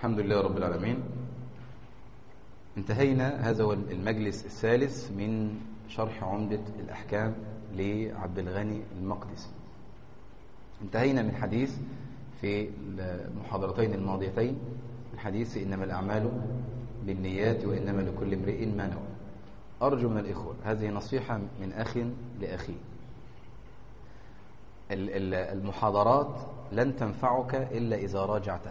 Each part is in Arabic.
الحمد لله رب العالمين. انتهينا، هذا هو المجلس الثالث من شرح عمدة الأحكام لعبد الغني المقدسي. انتهينا من حديث في المحاضرتين الماضيتين، من حديث إنما الأعمال بالنيات وإنما لكل امرئ ما نوى. أرجو من الإخوة، هذه نصيحة من أخ لأخيه، المحاضرات لن تنفعك إلا إذا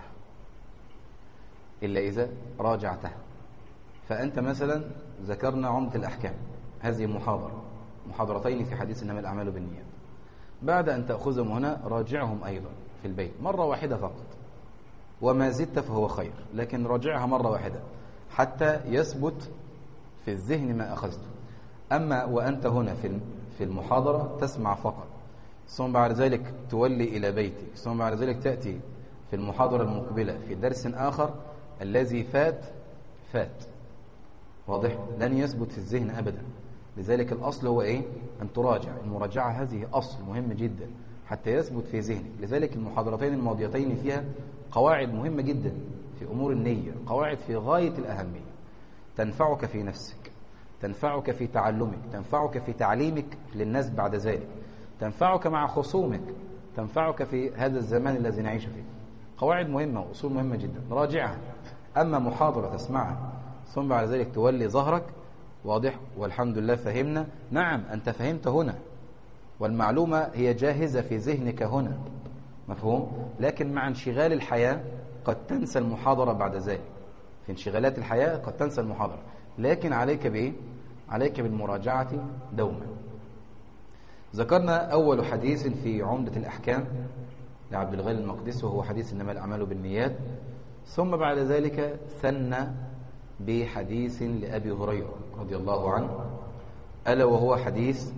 راجعتها. فأنت مثلا ذكرنا عمدة الأحكام، هذه محاضرتين في حديث إنما الأعمال بالنيات. بعد أن تأخذهم هنا راجعهم أيضا في البيت مرة واحدة فقط، وما زدت فهو خير، لكن راجعها مرة واحدة حتى يثبت في الذهن ما أخذته. أما وأنت هنا في المحاضرة تسمع فقط، ثم بعد ذلك تولي إلى بيتك، ثم بعد ذلك تأتي في المحاضرة المقبلة في درس آخر، الذي فات واضح، لن يثبت في الذهن أبدا. لذلك الأصل هو إيه؟ أن تراجع. المراجعة هذه أصل مهم جدا حتى يثبت في ذهنك. لذلك المحاضرتين الماضيتين فيها قواعد مهمة جدا في أمور النية، قواعد في غاية الأهمية، تنفعك في نفسك، تنفعك في تعلمك، تنفعك في تعليمك للناس بعد ذلك، تنفعك مع خصومك، تنفعك في هذا الزمان الذي نعيش فيه. قواعد مهمة وأصول مهمة جدا، راجعها. أما محاضرة تسمعها ثم بعد ذلك تولي ظهرك، واضح، والحمد لله فهمنا. نعم، أنت فهمت هنا والمعلومة هي جاهزة في ذهنك هنا، مفهوم؟ لكن مع انشغال الحياة قد تنسى المحاضرة بعد ذلك. في انشغالات الحياة قد تنسى المحاضرة، لكن عليك بإيه؟ عليك بالمراجعة دوما. ذكرنا أول حديث في عمدة الأحكام لعبد الغني المقدسي، وهو حديث إنما الأعمال بالنيات. ثم بعد ذلك ثنى بحديث لأبي هريرة رضي الله عنه، ألا وهو حديث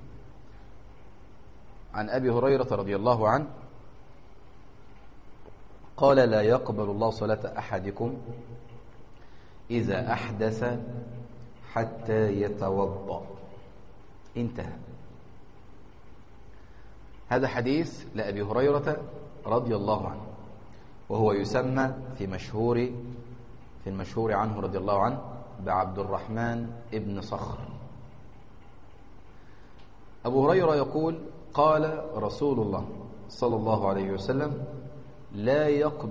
عن أبي هريرة رضي الله عنه قال: لا يقبل الله صلاة أحدكم إذا أحدث حتى يتوضأ. انتهى. هذا حديث لأبي هريرة رضي الله عنه، وهو يسمى في المشهور عنه رضي الله عنه بعبد الرحمن ابن صخر. أبو هريرة يقول: قال رسول الله صلى الله عليه وسلم: لا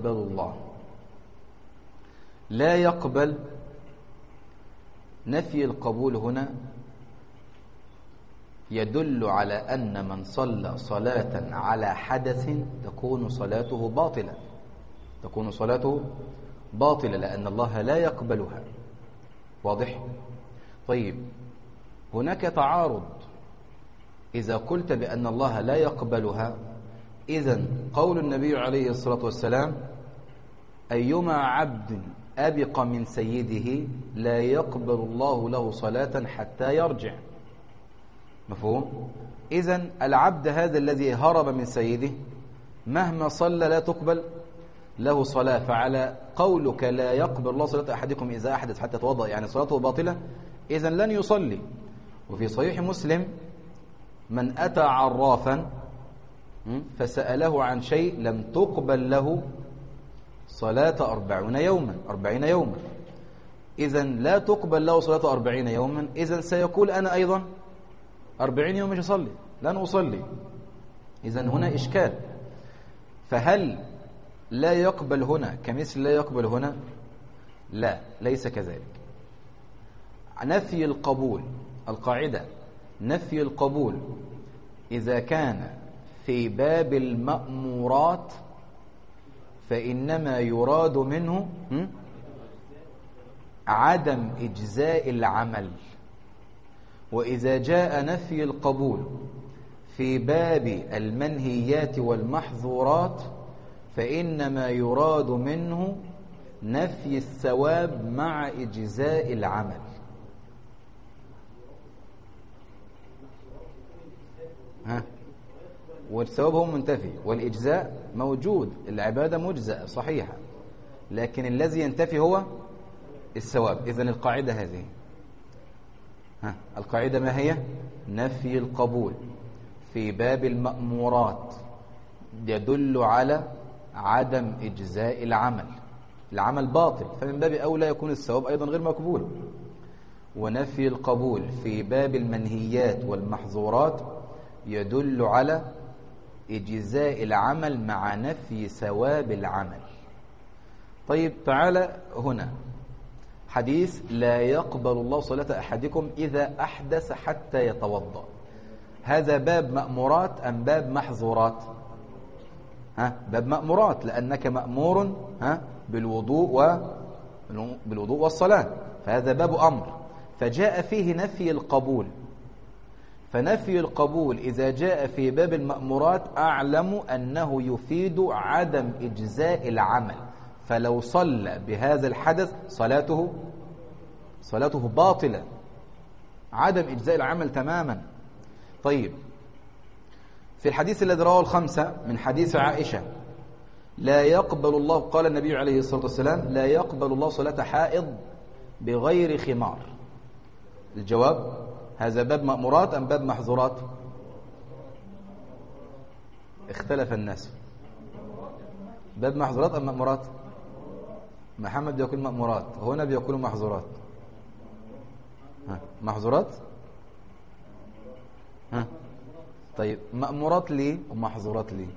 يقبل. نفي القبول هنا يدل على أن من صلى صلاة على حدث تكون صلاته باطلة، لأن الله لا يقبلها. واضح؟ طيب، هناك تعارض. إذا قلت بأن الله لا يقبلها، إذن قول النبي عليه الصلاة والسلام: أيما عبد أبق من سيده لا يقبل الله له صلاة حتى يرجع. مفهوم؟ إذن العبد هذا الذي هرب من سيده مهما صلى لا تقبل له صلاة. فعلى قولك لا يقبل الله صلاة أحدكم إذا أحدث حتى يتوضأ، يعني صلاته باطلة، إذن لن يصلي. وفي صحيح مسلم: من أتى عرافا فسأله عن شيء لم تقبل له صلاة 40 يوما. إذن لا تقبل له صلاة 40 يوما، إذن سيقول أنا أيضا 40 يوم مش أصلي، لن أصلي. إذن هنا إشكال. فهل لا يقبل هنا كمثل لا يقبل هنا؟ لا، ليس كذلك. نفي القبول، القاعدة نفي القبول إذا كان في باب المأمورات فإنما يراد منه عدم إجزاء العمل. وإذا جاء نفي القبول في باب المنهيات والمحظورات فإنما يراد منه نفي الثواب مع إجزاء العمل. والثواب هو منتفي والإجزاء موجود، العبادة مجزأة صحيحة، لكن الذي ينتفي هو الثواب. إذن القاعدة هذه، القاعدة ما هي؟ نفي القبول في باب المأمورات يدل على عدم إجزاء العمل. العمل باطل، فمن باب أولى يكون الثواب أيضا غير مقبول. ونفي القبول في باب المنهيات والمحظورات يدل على إجزاء العمل مع نفي ثواب العمل. طيب تعالى هنا حديث لا يقبل الله صلاة أحدكم إذا أحدث حتى يتوضأ، هذا باب مأمورات أم باب محظورات؟ باب مأمورات، لأنك مأمور بالوضوء والصلاة، فهذا باب أمر، فجاء فيه نفي القبول. فنفي القبول إذا جاء في باب المأمورات أعلم أنه يفيد عدم إجزاء العمل، فلو صلى بهذا الحدث صلاته باطلة، عدم إجزاء العمل تماما. طيب في الحديث الذي رواه الخمسة من حديث عائشة لا يقبل الله، قال النبي عليه الصلاة والسلام لا يقبل الله صلاة حائض بغير خمار. الجواب هذا باب مأمورات أم باب محظورات؟ اختلف الناس، باب محظورات أم مأمورات؟ محمد بيقول مأمورات، هنا بيقولوا محظورات. محظورات؟ طيب مأمورات ليه ومحظورات ليه؟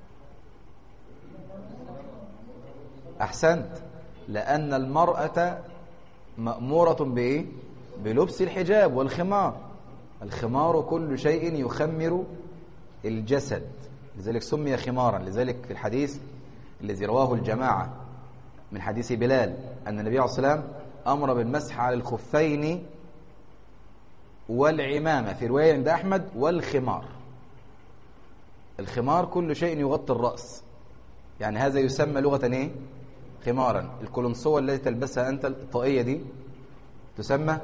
أحسنت، لأن المرأة مأمورة بإيه؟ بلبس الحجاب والخمار. الخمار كل شيء يخمر الجسد، لذلك سمي خمارا. لذلك في الحديث الذي رواه الجماعة من حديث بلال أن النبي عليه الصلاة والسلام أمر بالمسح على الخفين والعمامة، في رواية عند أحمد والخمار. الخمار كل شيء يغطي الرأس، يعني هذا يسمى لغة إيه؟ خمارا. القلنسوة التي تلبسها أنت الطاقية دي تسمى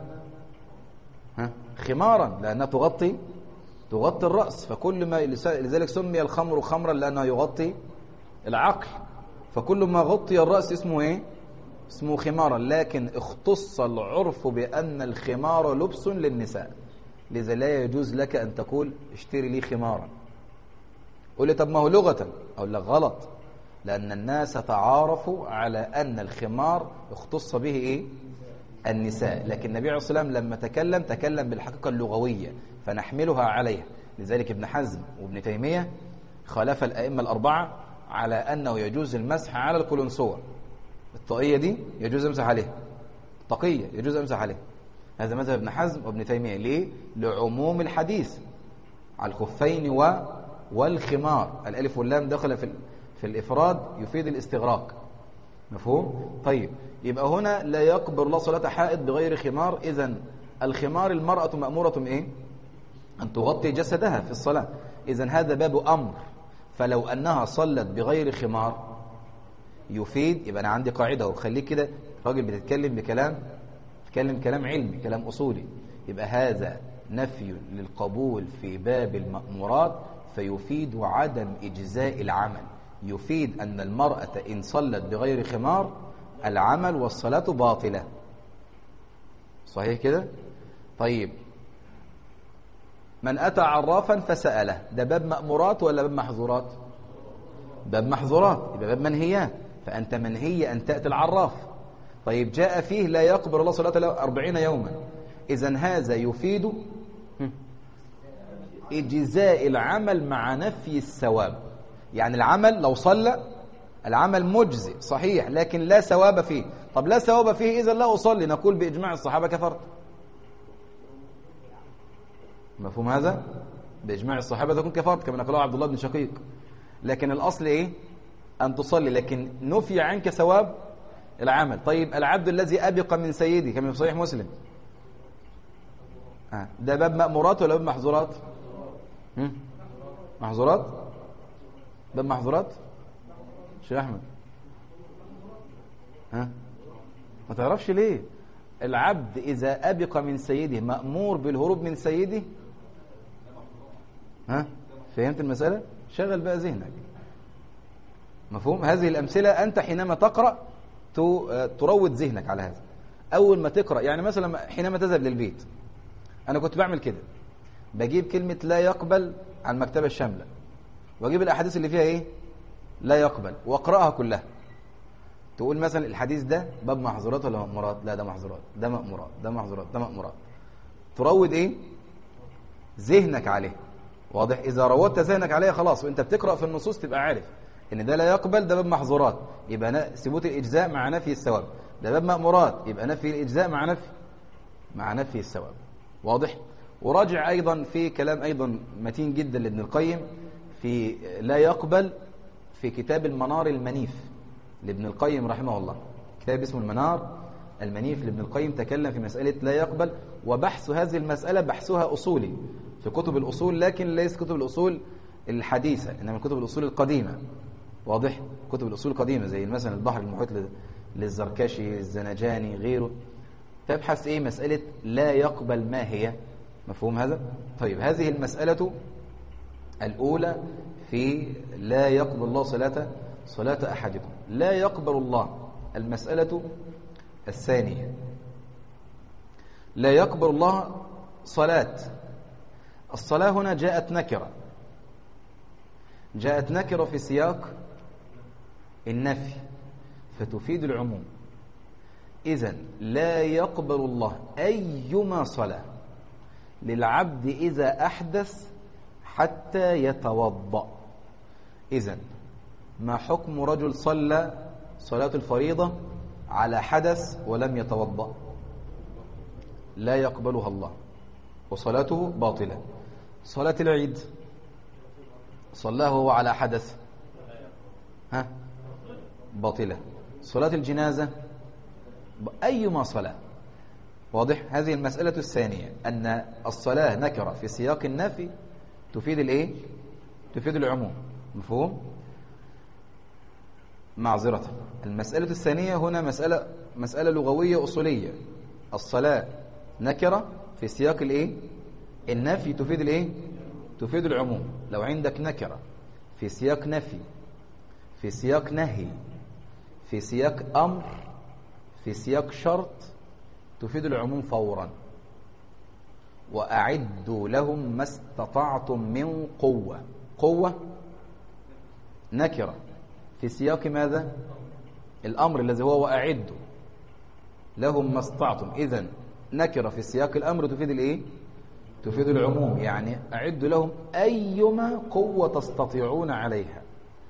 خمارا، لأنها تغطي الرأس، فكل ما لذلك سمي الخمر خمرا لأنه يغطي العقل، فكل ما غطي الرأس اسمه إيه؟ اسمه خمارا. لكن اختص العرف بأن الخمار لبس للنساء، لذا لا يجوز لك أن تقول اشتري لي خمارا. قل لي طب ما هو لغة، أقول لك غلط، لأن الناس تعارفوا على أن الخمار اختص به إيه؟ النساء، لكن النبي عليه الصلاة والسلام لما تكلم بالحقيقة اللغوية فنحملها عليها. لذلك ابن حزم وابن تيمية خالف الأئمة الأربعة على أنه يجوز المسح على القلنسوة. الطاقية دي يجوز امسح عليها، الطاقية يجوز امسح عليها، هذا مذهب ابن حزم وابن تيمية. ليه؟ لعموم الحديث على الخفين والخمار، الألف واللام دخل في الإفراد يفيد الاستغراق، مفهوم؟ طيب يبقى هنا لا يقبل الله صلاة حائض بغير خمار. إذن الخمار المرأة مأمورة إيه؟ أن تغطي جسدها في الصلاة، إذن هذا باب أمر. فلو أنها صلت بغير خمار يفيد، يبقى أنا عندي قاعدة، وخليك كده راجل بتتكلم تتكلم كلام علمي، كلام أصولي، يبقى هذا نفي للقبول في باب المأمورات فيفيد عدم إجزاء العمل، يفيد أن المرأة إن صلت بغير خمار العمل والصلاة باطلة. صحيح كده؟ طيب من أتى عرافا فسأله، ده باب مأمورات ولا باب محظورات؟ باب محظورات، يبقى باب منهيات، فأنت منهي أن تأتي العراف. طيب جاء فيه لا يقبل الله صلاة 40 يوما، إذن هذا يفيد إجزاء العمل مع نفي الثواب. يعني العمل لو صلى العمل مجزي صحيح لكن لا ثواب فيه. طب لا ثواب فيه إذن لا أصلي، نقول بإجماع الصحابة كفرت. مفهوم هذا؟ بإجماع الصحابة تكون كفرت كما نقوله عبد الله بن شقيق. لكن الأصل إيه؟ أن تصلي، لكن نفي عنك ثواب العمل. طيب العبد الذي أبق من سيدي كما في صحيح مسلم، ده باب مأمورات ولا باب محظورات؟ محظورات؟ باب محظورات؟ شيخ أحمد ما تعرفش ليه؟ العبد إذا أبق من سيده مأمور بالهروب من سيده. فهمت المسألة؟ شغل بقى ذهنك. مفهوم؟ هذه الأمثلة أنت حينما تقرأ تروض ذهنك على هذا. أول ما تقرأ، يعني مثلا حينما تذهب للبيت، أنا كنت بعمل كده، بجيب كلمة لا يقبل عن المكتبة الشاملة، وأجيب الأحاديث اللي فيها إيه؟ لا يقبل، وأقرأها كلها. تقول مثلا الحديث ده باب محظورات ولا مأمورات؟ لا ده محظورات، ده مأمورات، ده محظورات، ده مأمورات. تروض ايه؟ ذهنك عليه. واضح؟ اذا روضت ذهنك عليه خلاص، وانت بتقرأ في النصوص تبقى عارف ان ده لا يقبل، ده باب محظورات يبقى ثبوت الاجزاء مع نفي الثواب، ده باب مأمورات يبقى نفي الاجزاء مع نفي الثواب. واضح؟ وراجع ايضا في كلام ايضا متين جدا لابن القيم في لا يقبل، في كتاب المنار المنيف لابن القيم رحمه الله، كتاب اسمه المنار المنيف لابن القيم، تكلم في مسألة لا يقبل، وبحث هذه المسألة بحثها أصولي في كتب الأصول، لكن ليس كتب الأصول الحديثة، إنما كتب الأصول القديمة. واضح؟ كتب الأصول القديمة زي مثلا البحر المحيط للزركشي، الزنجاني، غيره، تبحث إيه؟ مسألة لا يقبل ما هي. مفهوم هذا؟ طيب، هذه المسألة الأولى في لا يقبل الله صلاة أحدكم. لا يقبل الله. المسألة الثانية، لا يقبل الله صلاة. الصلاة هنا جاءت نكرة في سياق النفي فتفيد العموم. إذن لا يقبل الله أيما صلاة للعبد إذا أحدث حتى يتوضأ. إذن ما حكم رجل صلى صلاة الفريضة على حدث ولم يتوضأ؟ لا يقبلها الله وصلاته باطلة. صلاة العيد صلاه هو على حدث، باطلة. صلاة الجنازة أيما صلاة. واضح؟ هذه المسألة الثانية، أن الصلاة نكرة في سياق النفي تفيد الإيه؟ تفيد العموم. مفهوم؟ معذرة. المسألة الثانية هنا مسألة لغوية أصولية. الصلاة نكرة في سياق الإيه؟ النفي تفيد الإيه؟ تفيد العموم. لو عندك نكرة في سياق نفي، في سياق نهي، في سياق أمر، في سياق شرط، تفيد العموم فورا. وأعدوا لهم ما استطعتم من قوة نكرة في سياق ماذا؟ الأمر الذي هو وأعدوا لهم ما استطعتم. إذن نكرة في سياق الأمر تفيد الإيه؟ تفيد العموم، يعني أعدوا لهم أيما قوة تستطيعون عليها.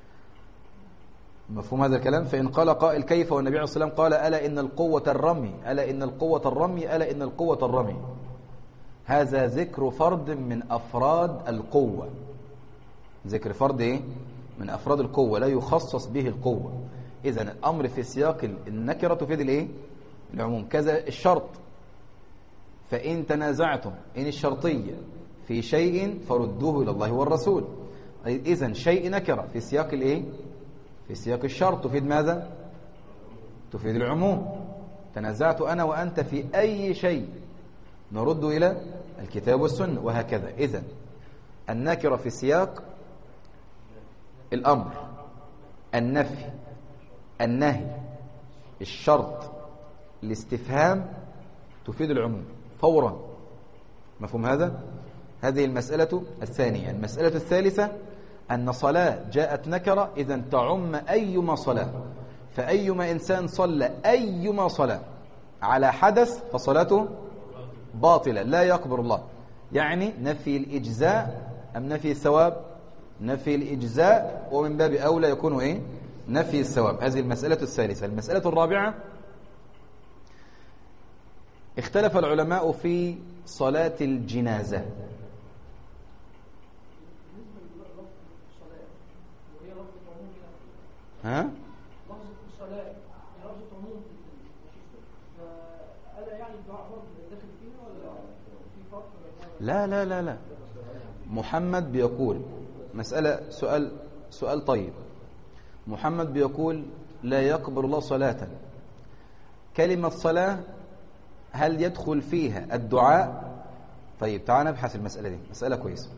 مفهوم هذا الكلام؟ فإن قال قائل كيف والنبي عليه الصلاة والسلام قال ألا إن القوة الرمي، ألا إن القوة الرمي، ألا إن القوة الرمي، هذا ذكر فرد من أفراد القوة. ذكر فرد إيه؟ من أفراد القوة، لا يخصص به القوة. إذن الأمر في سياق النكرة تفيد الإيه؟ العموم. كذا الشرط، فإن تنازعتم، إن الشرطية في شيء فردوه إلى الله والرسول. إذن شيء نكرة في سياق الإيه؟ في سياق الشرط تفيد ماذا؟ تفيد العموم. تنازعت أنا وأنت في أي شيء نرد إلى الكتاب والسنة، وهكذا. إذن النكرة في سياق الأمر، النفي، النهي، الشرط، الاستفهام تفيد العموم فورا. مفهوم هذا؟ هذه المسألة الثانية. المسألة الثالثة أن صلاة جاءت نكرة إذن تعم أيما صلاة، فأيما إنسان صلى أيما صلاة على حدث فصلاته باطلة لا يقبل الله. يعني نفي الإجزاء أم نفي الثواب؟ نفي الإجزاء، ومن باب أولى يكون إيه؟ نفي الثواب. هذه المسألة الثالثة. المسألة الرابعة، اختلف العلماء في صلاة الجنازة. ها؟ لا لا لا لا. محمد بيقول مسألة، سؤال طيب. محمد بيقول لا يقبل الله صلاة. كلمة صلاة هل يدخل فيها الدعاء؟ طيب تعال نبحث المسألة دي، مسألة كويسة.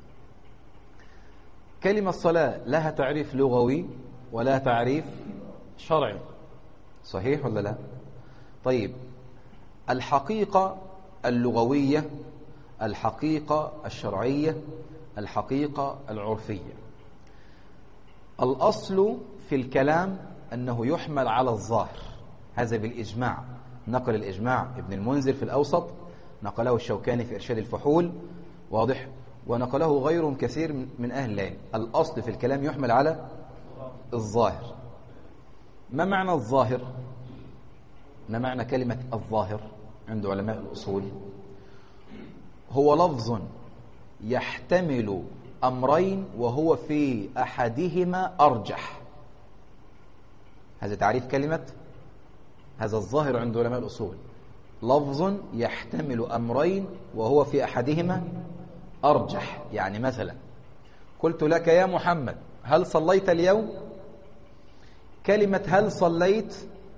كلمة صلاة لها تعريف لغوي ولا تعريف شرعي، صحيح ولا لا؟ طيب الحقيقة اللغوية، الحقيقة الشرعية، الحقيقة العرفية. الأصل في الكلام أنه يحمل على الظاهر، هذا بالإجماع، نقل الإجماع ابن المنذر في الأوسط، نقله الشوكاني في إرشاد الفحول، واضح، ونقله غيرهم كثير من أهل العلم. الأصل في الكلام يحمل على الظاهر. ما معنى الظاهر؟ ما معنى كلمة الظاهر عند علماء الأصول؟ هو لفظ يحتمل أمرين وهو في أحدهما أرجح. هذا تعريف كلمة هذا الظاهر عند علماء الأصول، لفظ يحتمل أمرين وهو في أحدهما أرجح. يعني مثلا قلت لك يا محمد هل صليت اليوم؟ كلمة هل صليت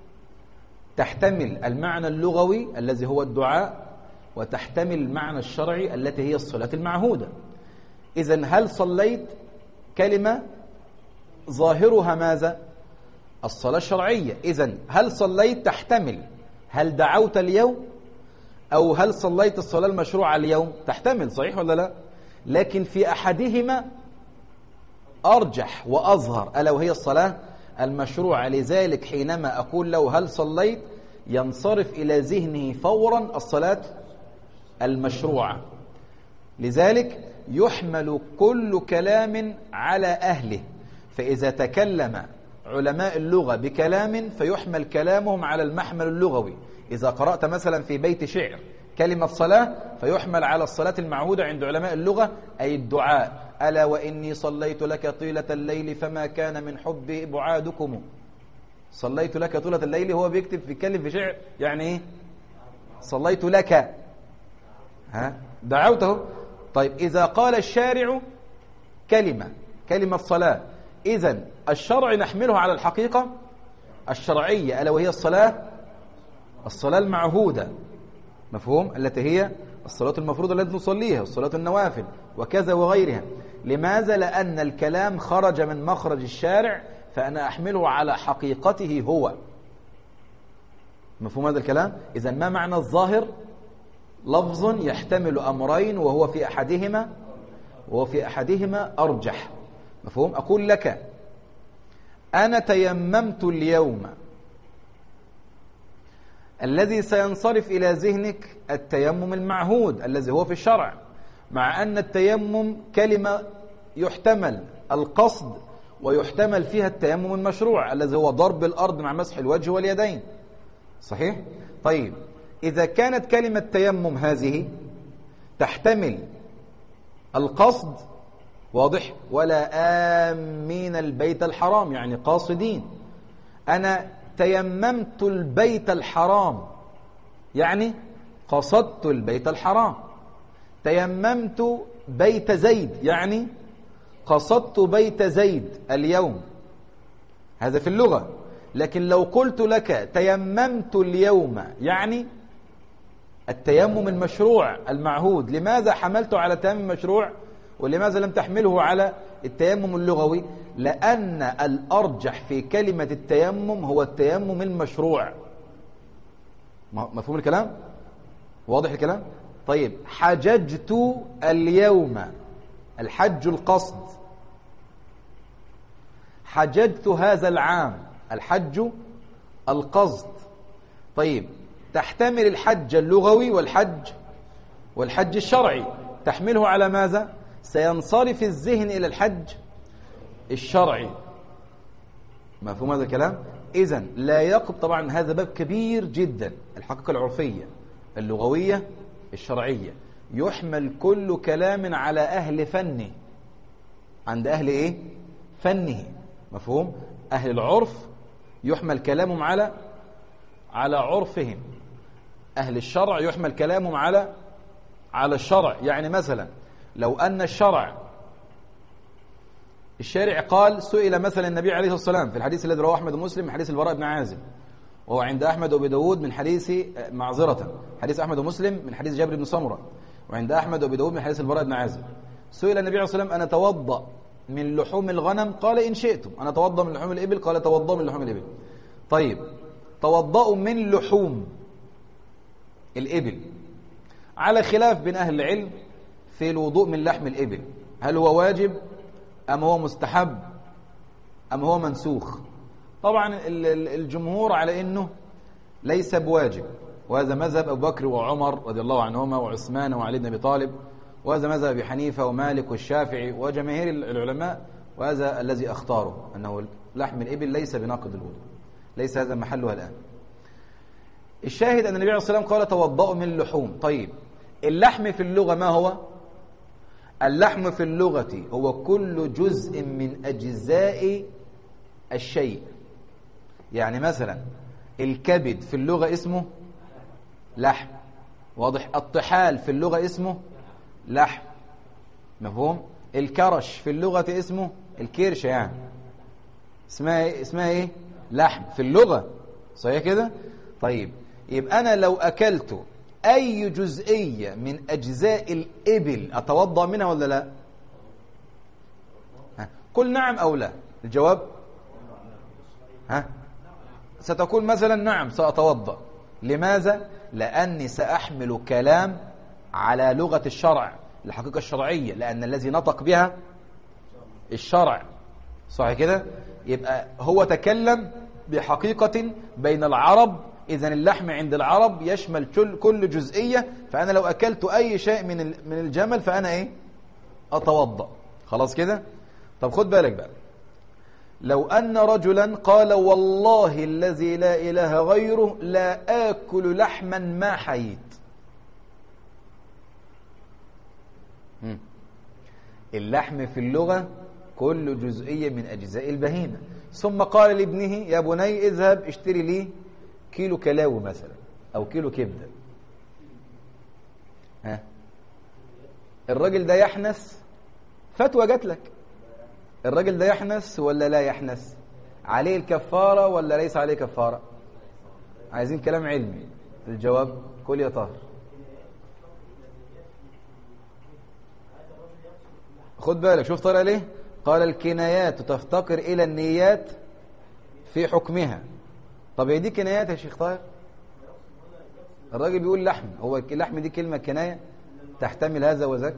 تحتمل المعنى اللغوي الذي هو الدعاء، وتحتمل المعنى الشرعي التي هي الصلاة المعهودة. إذن هل صليت كلمة ظاهرها ماذا؟ الصلاة الشرعية. إذن هل صليت تحتمل هل دعوت اليوم، أو هل صليت الصلاة المشروعة اليوم، تحتمل، صحيح ولا لا؟ لكن في أحدهما أرجح وأظهر، ألا وهي الصلاة المشروعة. لذلك حينما أقول له هل صليت ينصرف إلى ذهنه فورا الصلاة المشروعة. لذلك يحمل كل كلام على أهله، فإذا تكلم علماء اللغة بكلام فيحمل كلامهم على المحمل اللغوي. إذا قرأت مثلا في بيت شعر كلمة صلاة فيحمل على الصلاة المعهودة عند علماء اللغة، أي الدعاء. ألا وإني صليت لك طيلة الليل فما كان من حبي بعادكم. صليت لك طيلة الليل، هو بيتكلم في شعر، يعني إيه؟ صليت لك، دعوته. طيب إذا قال الشارع كلمة صلاة، إذن الشرع نحمله على الحقيقة الشرعية، ألا وهي الصلاة المعهودة، مفهوم، التي هي الصلاة المفروضة التي نصليها، الصلاة النوافل وكذا وغيرها. لماذا؟ لأن الكلام خرج من مخرج الشارع، فأنا أحمله على حقيقته هو. مفهوم هذا الكلام؟ إذن ما معنى الظاهر؟ لفظ يحتمل أمرين وهو في أحدهما أرجح. مفهوم؟ أقول لك أنا تيممت اليوم، الذي سينصرف إلى ذهنك التيمم المعهود الذي هو في الشرع، مع أن التيمم كلمة يحتمل القصد ويحتمل فيها التيمم المشروع الذي هو ضرب الأرض مع مسح الوجه واليدين، صحيح؟ طيب إذا كانت كلمة تيمم هذه تحتمل القصد، واضح، ولا آمين البيت الحرام، يعني قاصدين. أنا تيممت البيت الحرام، يعني قصدت البيت الحرام. تيممت بيت زيد، يعني قصدت بيت زيد اليوم. هذا في اللغة. لكن لو قلت لك تيممت اليوم، يعني التيمم المشروع المعهود، لماذا حملته على التيمم المشروع ولماذا لم تحمله على التيمم اللغوي؟ لأن الأرجح في كلمة التيمم هو التيمم المشروع. مفهوم الكلام؟ واضح الكلام؟ طيب حججت اليوم، الحج القصد. حججت هذا العام، الحج القصد. طيب تحتمل الحج اللغوي والحج الشرعي، تحمله على ماذا؟ سينصرف الذهن إلى الحج الشرعي. مفهوم هذا الكلام؟ إذن لا يقب، طبعا هذا باب كبير جدا، الحقيقة العرفية اللغوية الشرعية، يحمل كل كلام على أهل فنه، عند أهل إيه؟ فنه. مفهوم؟ أهل العرف يحمل كلامهم على عرفهم، أهل الشرع يحمل كلامهم على الشرع. يعني مثلا لو أن الشارع قال، سئل مثلا النبي عليه الصلاة والسلام في الحديث الذي رواه أحمد ومسلم من حديث البراء بن عازب، وهو عند أحمد وأبي داود من حديث حديث أحمد ومسلم من حديث جابر بن سمرة، وعند أحمد وأبي داود من حديث البراء بن عازب. سئل النبي عليه الصلاة والسلام: أنا أتوضأ من لحوم الغنم؟ قال: إن شئتم. أنا أتوضأ من لحوم الإبل؟ قال: توضأ من لحوم الإبل. طيب توضأوا من لحوم الإبل، على خلاف بين أهل العلم في الوضوء من لحم الإبل، هل هو واجب أم هو مستحب أم هو منسوخ؟ طبعا الجمهور على انه ليس بواجب، وهذا مذهب ابو بكر وعمر رضي الله عنهما وعثمان وعلي بن ابي طالب، وهذا مذهب ابي حنيفه ومالك والشافعي وجماهير العلماء، وهذا الذي اختاره انه لحم الابل ليس بناقض الوضوء، ليس هذا محلها الان. الشاهد ان النبي عليه الصلاه والسلام قال توضؤوا من اللحوم. طيب اللحم في اللغه ما هو؟ اللحم في اللغه هو كل جزء من اجزاء الشيء. يعني مثلا الكبد في اللغه اسمه لحم، واضح؟ الطحال في اللغه اسمه لحم، مفهوم؟ الكرش في اللغه اسمه الكرشه، يعني اسمها ايه؟ لحم في اللغه، صحيح كده؟ طيب يبقى انا لو اكلت اي جزئيه من اجزاء الابل اتوضا منها ولا لا؟ قل نعم او لا. الجواب ستقول مثلا نعم سأتوضأ. لماذا؟ لأني سأحمل كلام على لغة الشرع، الحقيقة الشرعية، لأن الذي نطق بها الشرع، صح كده؟ يبقى هو تكلم بحقيقة بين العرب، إذن اللحم عند العرب يشمل كل جزئية، فأنا لو أكلت أي شيء من الجمل فأنا إيه؟ أتوضأ. خلاص كده؟ طب خد بالك بقى، لو أن رجلا قال والله الذي لا إله غيره لا آكل لحما ما حييت. اللحم في اللغة كل جزئية من أجزاء البهيمة. ثم قال لابنه يا بني اذهب اشتري لي كيلو كلاوي مثلا أو كيلو كبدة. الراجل ده يحنث، فتوى جات لك، الراجل ده يحنث ولا لا يحنث؟ عليه الكفارة ولا ليس عليه كفارة؟ عايزين كلام علمي. الجواب قل يا طاهر. خد بالك، شوف طارق ليه؟ قال الكنايات تفتقر إلى النيات في حكمها. طب هي دي كنايات يا شيخ طاهر؟ الراجل بيقول لحم، هو اللحم دي كلمة كناية تحتمل هذا وذاك؟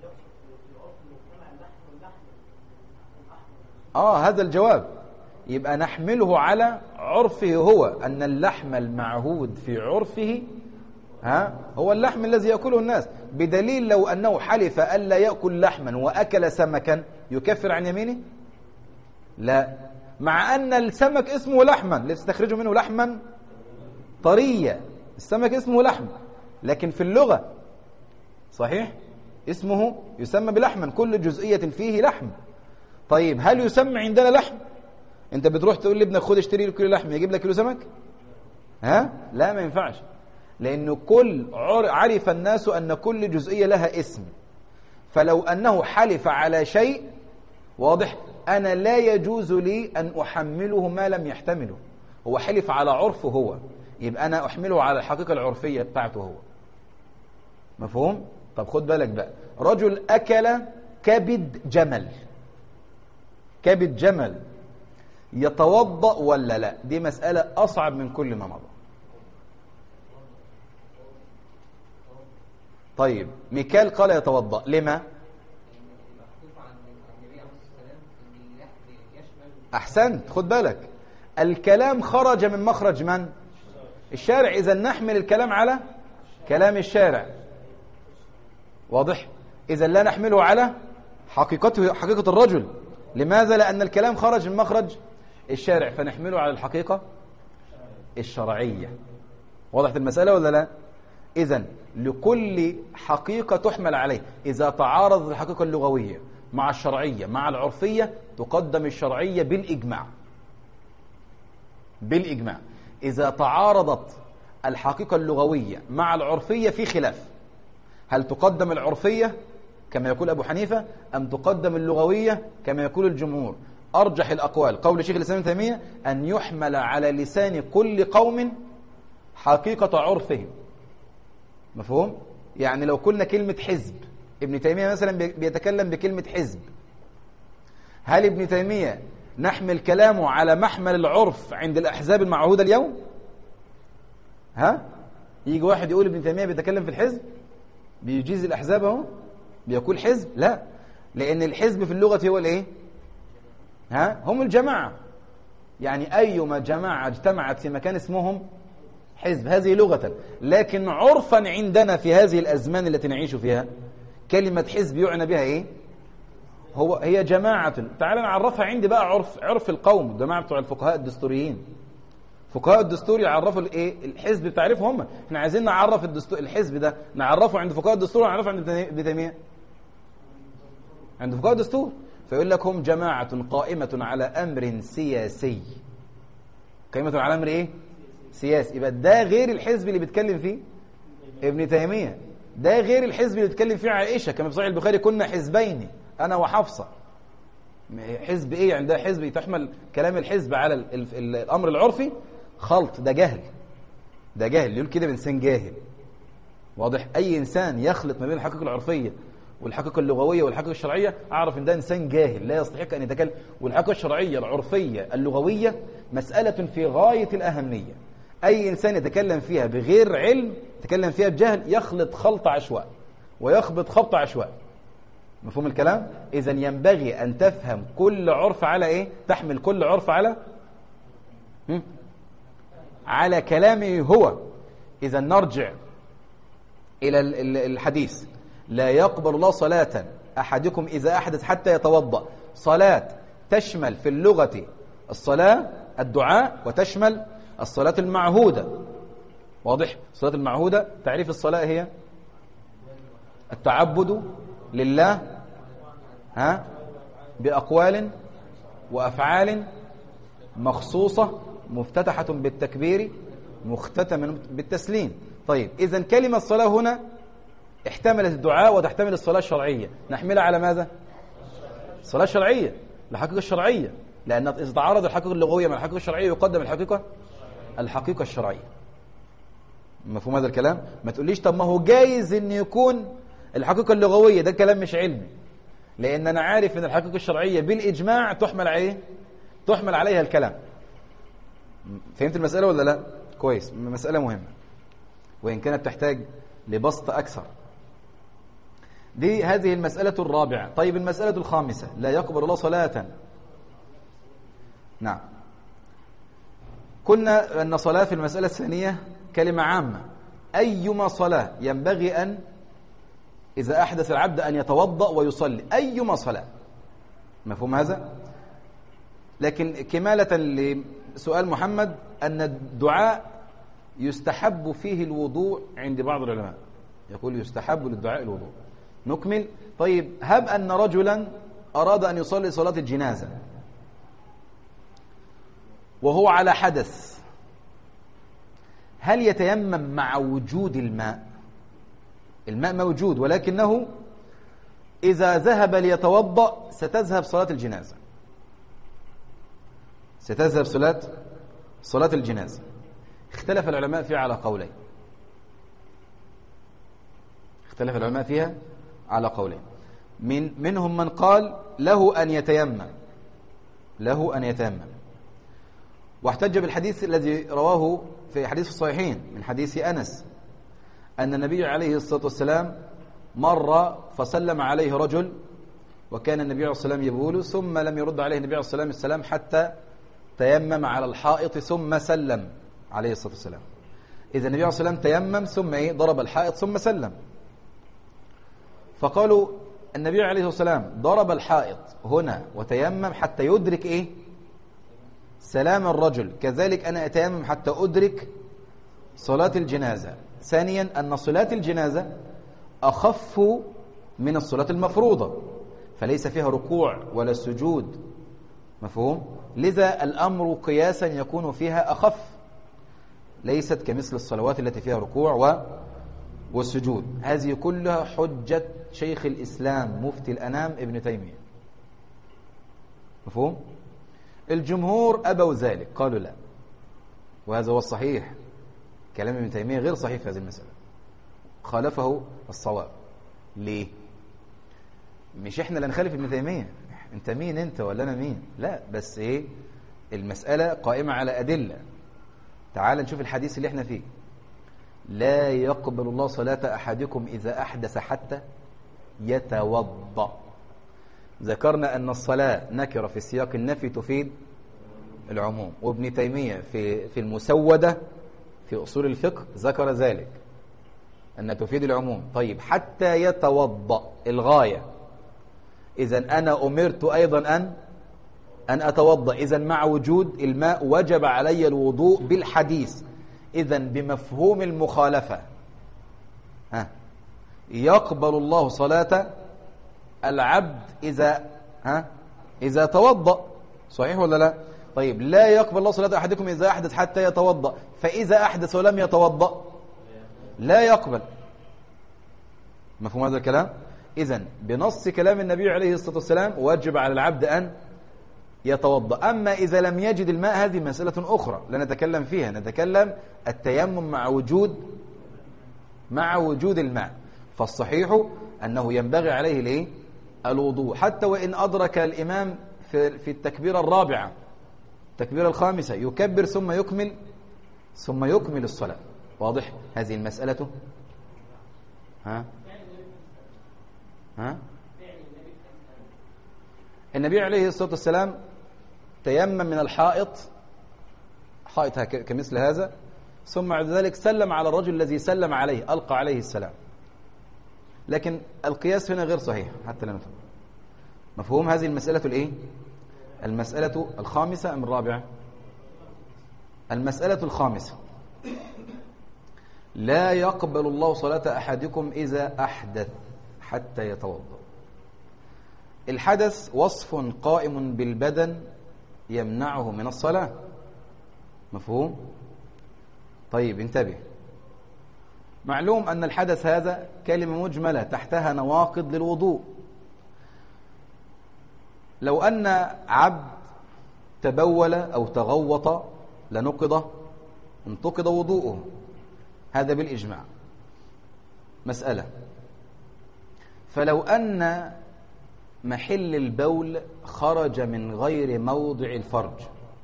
هذا الجواب. يبقى نحمله على عرفه هو، أن اللحم المعهود في عرفه هو اللحم الذي يأكله الناس، بدليل لو أنه حلف ألا يأكل لحما وأكل سمكا يكفر عن يمينه؟ لا، مع أن السمك اسمه لحما، لتستخرجه منه لحما طريا، السمك اسمه لحم، لكن في اللغة صحيح اسمه يسمى بلحما، كل جزئية فيه لحم. طيب هل يسمى عندنا لحم؟ انت بتروح تقول لابنك خد اشتري له كيلو لحم، يجيب لك كيلو سمك؟ لا، ما ينفعش، لأنه عرف الناس أن كل جزئية لها اسم. فلو أنه حلف على شيء واضح، أنا لا يجوز لي أن أحمله ما لم يحتمله. هو حلف على عرفه هو، يبقى أنا أحمله على الحقيقة العرفية بتاعته هو. مفهوم؟ طب خد بالك بقى، رجل أكل كبد جمل، كبد جمل يتوضأ ولا لا؟ دي مسألة أصعب من كل ما مضى. طيب ميكال قال يتوضأ، لما؟ أحسنت، خد بالك، الكلام خرج من مخرج من؟ الشارع، إذا نحمل الكلام على كلام الشارع، واضح؟ إذا لا نحمله على حقيقته، حقيقة الرجل. لماذا؟ لأن الكلام خرج من مخرج الشارع، فنحمله على الحقيقة الشرعية. وضحت المسألة ولا لا؟ إذن لكل حقيقة تحمل عليه، إذا تعارضت الحقيقة اللغوية مع الشرعية مع العرفية تقدم الشرعية بالإجماع. بالإجماع. إذا تعارضت الحقيقة اللغوية مع العرفية في خلاف، هل تقدم العرفية كما يقول أبو حنيفة أم تقدم اللغوية كما يقول الجمهور؟ أرجح الأقوال قول شيخ الإسلام ابن تيمية أن يحمل على لسان كل قوم حقيقة عرفهم. مفهوم؟ يعني لو قلنا كلمة حزب، ابن تيمية مثلا بيتكلم بكلمة حزب، هل ابن تيمية نحمل كلامه على محمل العرف عند الأحزاب المعهودة اليوم؟ يجي واحد يقول ابن تيمية بيتكلم في الحزب، بيجيز الأحزاب اهو، بيقول حزب؟ لا، لأن الحزب في اللغة هو الايه؟ هم الجماعة، يعني أيما جماعة اجتمعت في مكان اسمهم حزب، هذه لغة. لكن عرفا عندنا في هذه الأزمان التي نعيش فيها كلمة حزب يعنى بها إيه؟ هي جماعة. تعال نعرفها عندي بقى عرف القوم، الجماعة بتوع الفقهاء الدستوريين. فقهاء الدستور يعرفوا الايه؟ الحزب بتعرفهم هم. احنا عايزين نعرف الدستور، الحزب ده نعرفه عند فقهاء الدستور ولا نعرفه عند ابن تيمية؟ عند فقهاء الدستور. فيقول لك هم جماعة قائمة على أمر سياسي. قائمة على أمر ايه؟ سياسي. يبقى ده غير الحزب اللي بيتكلم فيه ابن تيمية، ده غير الحزب اللي بيتكلم فيه عائشة كما في صحيح البخاري كنا حزبين أنا وحفصة. حزب ايه؟ عندها حزب تحمل كلام الحزب على الأمر العرفي خلط. ده جهل، ده جهل. يقول كده إنسان جاهل. واضح؟ أي إنسان يخلط ما بين الحقيقة العرفية والحقيقة اللغوية والحقيقة الشرعية أعرف إن ده إنسان جاهل لا يستحق أن يتكلم. والحقيقة الشرعية العرفية اللغوية مسألة في غاية الأهمية. أي إنسان يتكلم فيها بغير علم، يتكلم فيها بجهل، يخلط خلط عشواء ويخبط خبط عشواء. مفهوم الكلام؟ إذا ينبغي أن تفهم كل عرف على إيه؟ تحمل كل عرف على كلامه هو. إذا نرجع إلى الحديث: لا يقبل الله صلاة أحدكم إذا أحدث حتى يتوضأ. صلاة تشمل في اللغة الصلاة الدعاء، وتشمل الصلاة المعهودة. واضح؟ الصلاة المعهودة تعريف الصلاة هي التعبد لله بأقوال وأفعال مخصوصة مفتتحة بالتكبير مختتمة بالتسليم. طيب، إذن كلمة الصلاة هنا احتملت الدعاء وتحتمل الصلاة الشرعية. نحملها على ماذا؟ الصلاة الشرعية، الحقيقة الشرعية. لأن إذا تعارض الحقيقة اللغوية مع الحقيقة الشرعية يقدم الحقيقة الشرعية. مفهوم هذا الكلام؟ ما تقوليش طب ما هو جايز إن يكون الحقيقة اللغوية، ده كلام مش علمي. لأن أنا عارف إن الحقيقة الشرعية بالإجماع تحمل عليها الكلام. فهمت المسألة ولا لا؟ كويس، مسألة مهمة وإن كانت تحتاج لبسط أكثر. هذه المسألة الرابعة. طيب، المسألة الخامسة: لا يقبل الله صلاة. نعم، كنا أن صلاة في المسألة الثانية كلمة عامة. أيما صلاة ينبغي أن إذا أحدث العبد أن يتوضأ ويصلي، أيما صلاة. مفهوم هذا؟ لكن كمالة لسؤال محمد أن الدعاء يستحب فيه الوضوء عند بعض العلماء، يقول يستحب للدعاء الوضوء. نكمل. طيب، هب أن رجلا أراد أن يصلي صلاة الجنازة وهو على حدث، هل يتيمم مع وجود الماء؟ الماء موجود، ولكنه إذا ذهب ليتوضأ ستذهب صلاة الجنازة، ستذهب صلاة الجنازة. اختلف العلماء فيها على قولين. اختلف العلماء فيها على قولين. منهم من قال له أن يتيمم، واحتج بالحديث الذي رواه في حديث الصحيحين من حديث أنس أن النبي عليه الصلاة والسلام مر فسلم عليه رجل، وكان النبي عليه الصلاة والسلام يبول، ثم لم يرد عليه النبي عليه الصلاة والسلام حتى تيمم على الحائط ثم سلم عليه الصلاة والسلام. إذا النبي عليه الصلاة والسلام تيمم ثم ضرب الحائط ثم سلم. فقالوا النبي عليه الصلاة والسلام ضرب الحائط هنا وتيمم حتى يدرك سلام الرجل، كذلك أنا أتيمم حتى أدرك صلاة الجنازة. ثانيا، أن صلاة الجنازة أخف من الصلاة المفروضة، فليس فيها ركوع ولا سجود. مفهوم؟ لذا الأمر قياسا يكون فيها أخف، ليست كمثل الصلوات التي فيها ركوع والسجود. هذه كلها حجة شيخ الإسلام مفتي الأنام ابن تيمية. مفهوم؟ الجمهور أبوا ذلك، قالوا لا، وهذا هو الصحيح. كلام ابن تيمية غير صحيح في هذه المسألة، خالفه الصواب. ليه؟ مش احنا اللي نخالف ابن تيمية، انت مين انت ولا انا مين؟ لا، بس المسألة قائمة على أدلة. تعال نشوف الحديث اللي احنا فيه: لا يقبل الله صلاة أحدكم إذا أحدث حتى يتوضأ. ذكرنا أن الصلاة نكرة في سياق النفي تفيد العموم، وابن تيمية في المسودة في أصول الفقه ذكر ذلك أن تفيد العموم. طيب حتى يتوضأ الغاية، إذن أنا أمرت أيضا أن أتوضأ، إذن مع وجود الماء وجب علي الوضوء بالحديث. إذن بمفهوم المخالفة يقبل الله صلاة العبد إذا توضأ، صحيح ولا لا؟ طيب لا يقبل الله صلاة أحدكم إذا أحدث حتى يتوضأ، فإذا أحدث ولم يتوضأ لا يقبل. مفهوم هذا الكلام؟ إذن بنص كلام النبي عليه الصلاة والسلام وجب على العبد أن يتوضأ. أما إذا لم يجد الماء هذه مسألة أخرى لا نتكلم فيها، نتكلم التيمم مع وجود الماء. فالصحيح أنه ينبغي عليه الوضوء حتى وإن أدرك الإمام في التكبيرة الرابعة، التكبيرة الخامسة، يكبر ثم يكمل الصلاة. واضح هذه المسألة؟ النبي عليه الصلاة والسلام تيمم من الحائط، حائط كمثل هذا، ثم بعد ذلك سلم على الرجل الذي سلم عليه، ألقى عليه السلام. لكن القياس هنا غير صحيح حتى لا نفهم. مفهوم هذه المسألة المسألة الخامسة أم الرابعة؟ المسألة الخامسة: لا يقبل الله صلاة أحدكم إذا أحدث حتى يتوضأ. الحدث وصف قائم بالبدن يمنعه من الصلاة. مفهوم؟ طيب انتبه، معلوم أن الحدث هذا كلمة مجملة تحتها نواقض للوضوء. لو أن عبد تبول أو تغوط انتقض وضوءه، هذا بالإجماع مسألة. فلو أن محل البول خرج من غير موضع الفرج،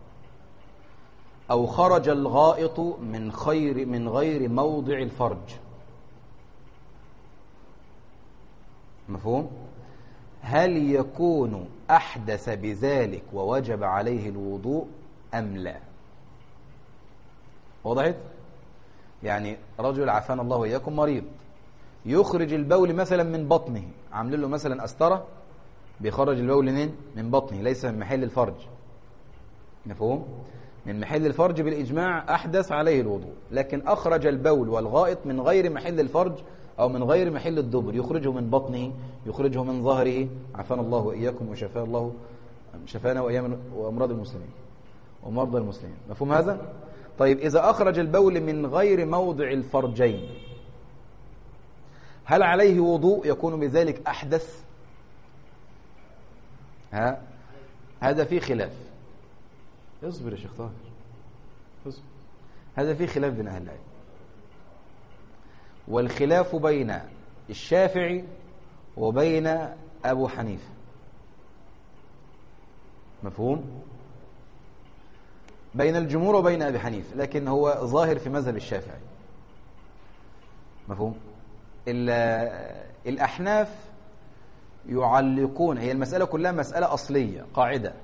أو خرج الغائط من غير موضع الفرج، مفهوم؟ هل يكون أحدث بذلك ووجب عليه الوضوء أم لا؟ وضحت؟ يعني رجل عافانا الله وإياكم مريض يخرج البول مثلا من بطنه، عامل له مثلا أسترة بيخرج البول من بطنه، ليس من محل الفرج. مفهوم؟ من محل الفرج بالإجماع أحدث عليه الوضوء. لكن أخرج البول والغائط من غير محل الفرج أو من غير محل الدبر، يخرجه من بطنه، يخرجه من ظهره، عافانا الله وإياكم وشفانا وإيانا وأمراض المسلمين ومرضى المسلمين. مفهوم هذا؟ طيب إذا أخرج البول من غير موضع الفرجين، هل عليه وضوء يكون بذلك أحدث؟ هذا فيه خلاف. اصبر يا شيخ طاهر، اصبر. هذا فيه خلاف بين أهل العلم، والخلاف بين الشافعي وبين أبو حنيفة. مفهوم؟ بين الجمهور وبين أبي حنيفة، لكن هو ظاهر في مذهب الشافعي. مفهوم؟ الأحناف يعلقون، هي المسألة كلها مسألة أصلية، قاعدة: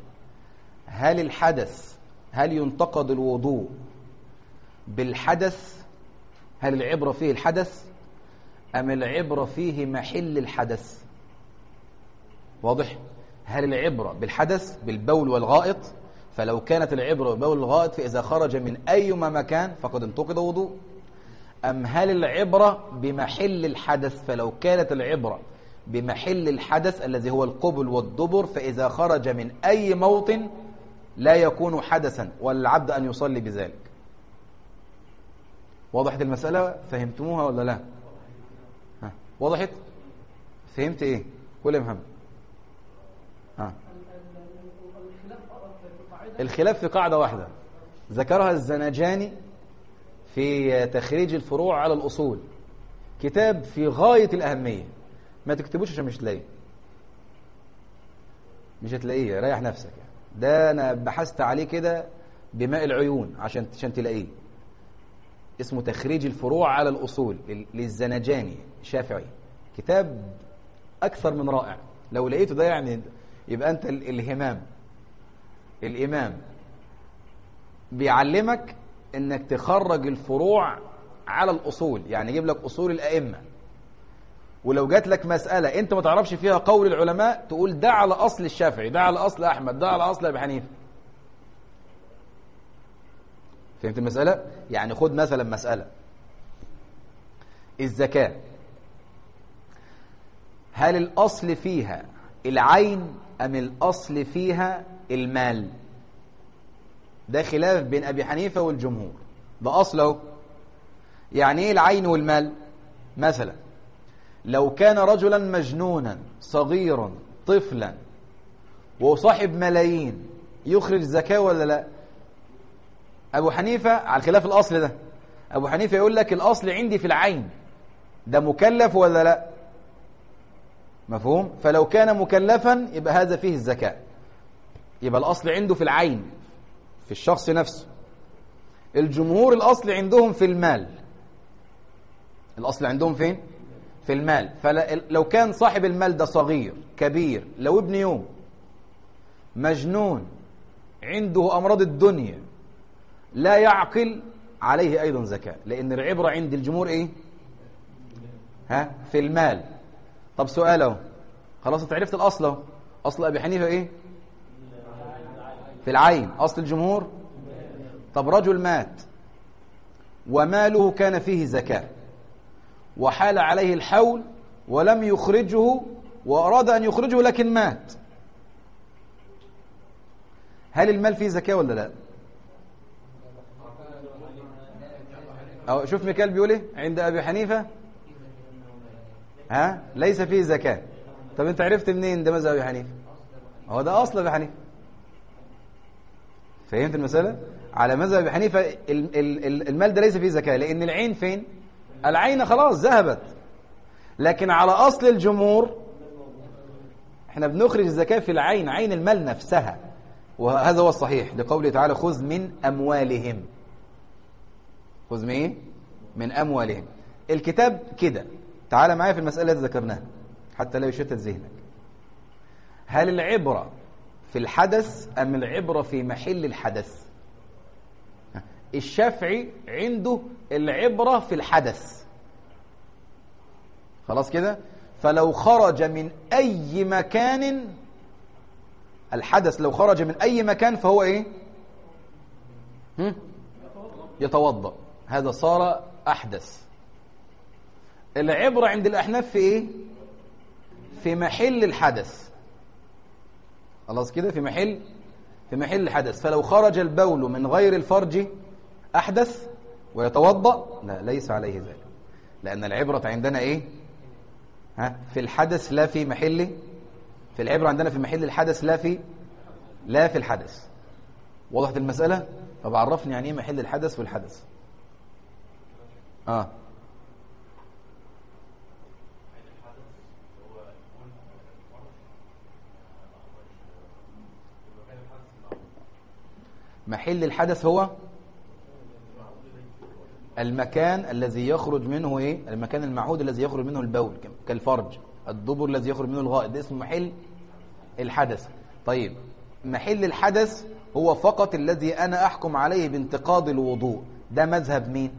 هل ينتقض الوضوء بالحدث؟ هل العبرة فيه الحدث أم العبرة فيه محل الحدث؟ واضح؟ هل العبرة بالحدث بالبول والغائط؟ فلو كانت العبرة بالبول والغائط فإذا خرج من أيما مكان فقد انتقض وضوء. أم هل العبرة بمحل الحدث؟ فلو كانت العبرة بمحل الحدث الذي هو القبل والدبر، فإذا خرج من أي موطن لا يكون حدثا والعبد أن يصلي بذلك. وضحت المسألة؟ فهمتموها ولا لا؟ وضحت؟ فهمت إيه؟ قول يا محمد. الخلاف في قاعدة واحدة ذكرها الزنجاني في تخريج الفروع على الأصول، كتاب في غاية الأهمية. ما تكتبوش عشان مش هتلاقيه، ريح نفسك يعني. ده أنا بحثت عليه كده بماء العيون عشان تلاقيه. اسمه تخريج الفروع على الأصول للزنجاني شافعي، كتاب أكثر من رائع. لو لقيته ده يعني يبقى أنت الإمام بيعلمك انك تخرج الفروع على الاصول، يعني يجيب لك اصول الائمه، ولو جات لك مساله انت ما تعرفش فيها قول العلماء تقول ده على اصل الشافعي، ده على اصل احمد، ده على اصل ابي حنيفه. فهمت المساله؟ يعني خد مثلا مساله الزكاه، هل الاصل فيها العين ام الاصل فيها المال؟ ده خلاف بين ابي حنيفه والجمهور، ده اصل اهو. يعني ايه العين والمال؟ مثلا لو كان رجلا مجنونا صغيرا طفلا وصاحب ملايين يخرج زكاه ولا لا؟ ابو حنيفه على خلاف الاصل ده، ابو حنيفه يقول لك الاصل عندي في العين، ده مكلف ولا لا؟ مفهوم؟ فلو كان مكلفا يبقى هذا فيه الزكاه، يبقى الاصل عنده في العين، في الشخص نفسه. الجمهور الاصل عندهم في المال، الاصل عندهم فين؟ في المال. فلو كان صاحب المال ده صغير كبير، لو ابن يوم مجنون عنده امراض الدنيا لا يعقل، عليه ايضا زكاه، لان العبره عند الجمهور ايه؟ في المال. طب سؤال اهو، خلاص انت عرفت الاصل اهو. اصل ابي حنيفه ايه؟ في العين. اصل الجمهور؟ طب رجل مات وماله كان فيه زكاه وحال عليه الحول ولم يخرجه، واراد ان يخرجه لكن مات، هل المال فيه زكاه ولا لا؟ أو شوف ميكال بيقول ايه عند ابي حنيفه، ليس فيه زكاه. طب انت عرفت منين ده مذهب ابي حنيفه؟ هو ده اصل ابي حنيفه. فهمت المساله؟ على مذهب ابي حنيفه المال ده ليس فيه زكاه، لان العين فين؟ العين خلاص ذهبت. لكن على اصل الجمهور احنا بنخرج الزكاه في العين، عين المال نفسها، وهذا هو الصحيح لقوله تعالى خذ من اموالهم. خذ من ايه؟ من اموالهم. الكتاب كده. تعال معايا في المساله التي ذكرناها حتى لا يشتت ذهنك. هل العبره في الحدث ام العبره في محل الحدث؟ الشافعي عنده العبره في الحدث، خلاص كده. فلو خرج من اي مكان، الحدث لو خرج من اي مكان فهو ايه؟ يتوضا، هذا صار احدث. العبره عند الاحناف في ايه؟ في محل الحدث، خلاص كده، في محل الحدث. فلو خرج البول من غير الفرج احدث ويتوضا، لا، ليس عليه ذلك، لان العبره عندنا ايه؟ في الحدث لا في محل، في العبره عندنا في محل الحدث لا في الحدث. وضحت المساله؟ طب عرفني يعني ايه محل الحدث والحدث. محل الحدث هو المكان الذي يخرج منه ايه؟ المكان المعهود الذي يخرج منه البول، كالفرج، الدبر الذي يخرج منه الغائط، ده اسمه محل الحدث. طيب محل الحدث هو فقط الذي انا احكم عليه بانتقاض الوضوء، ده مذهب مين؟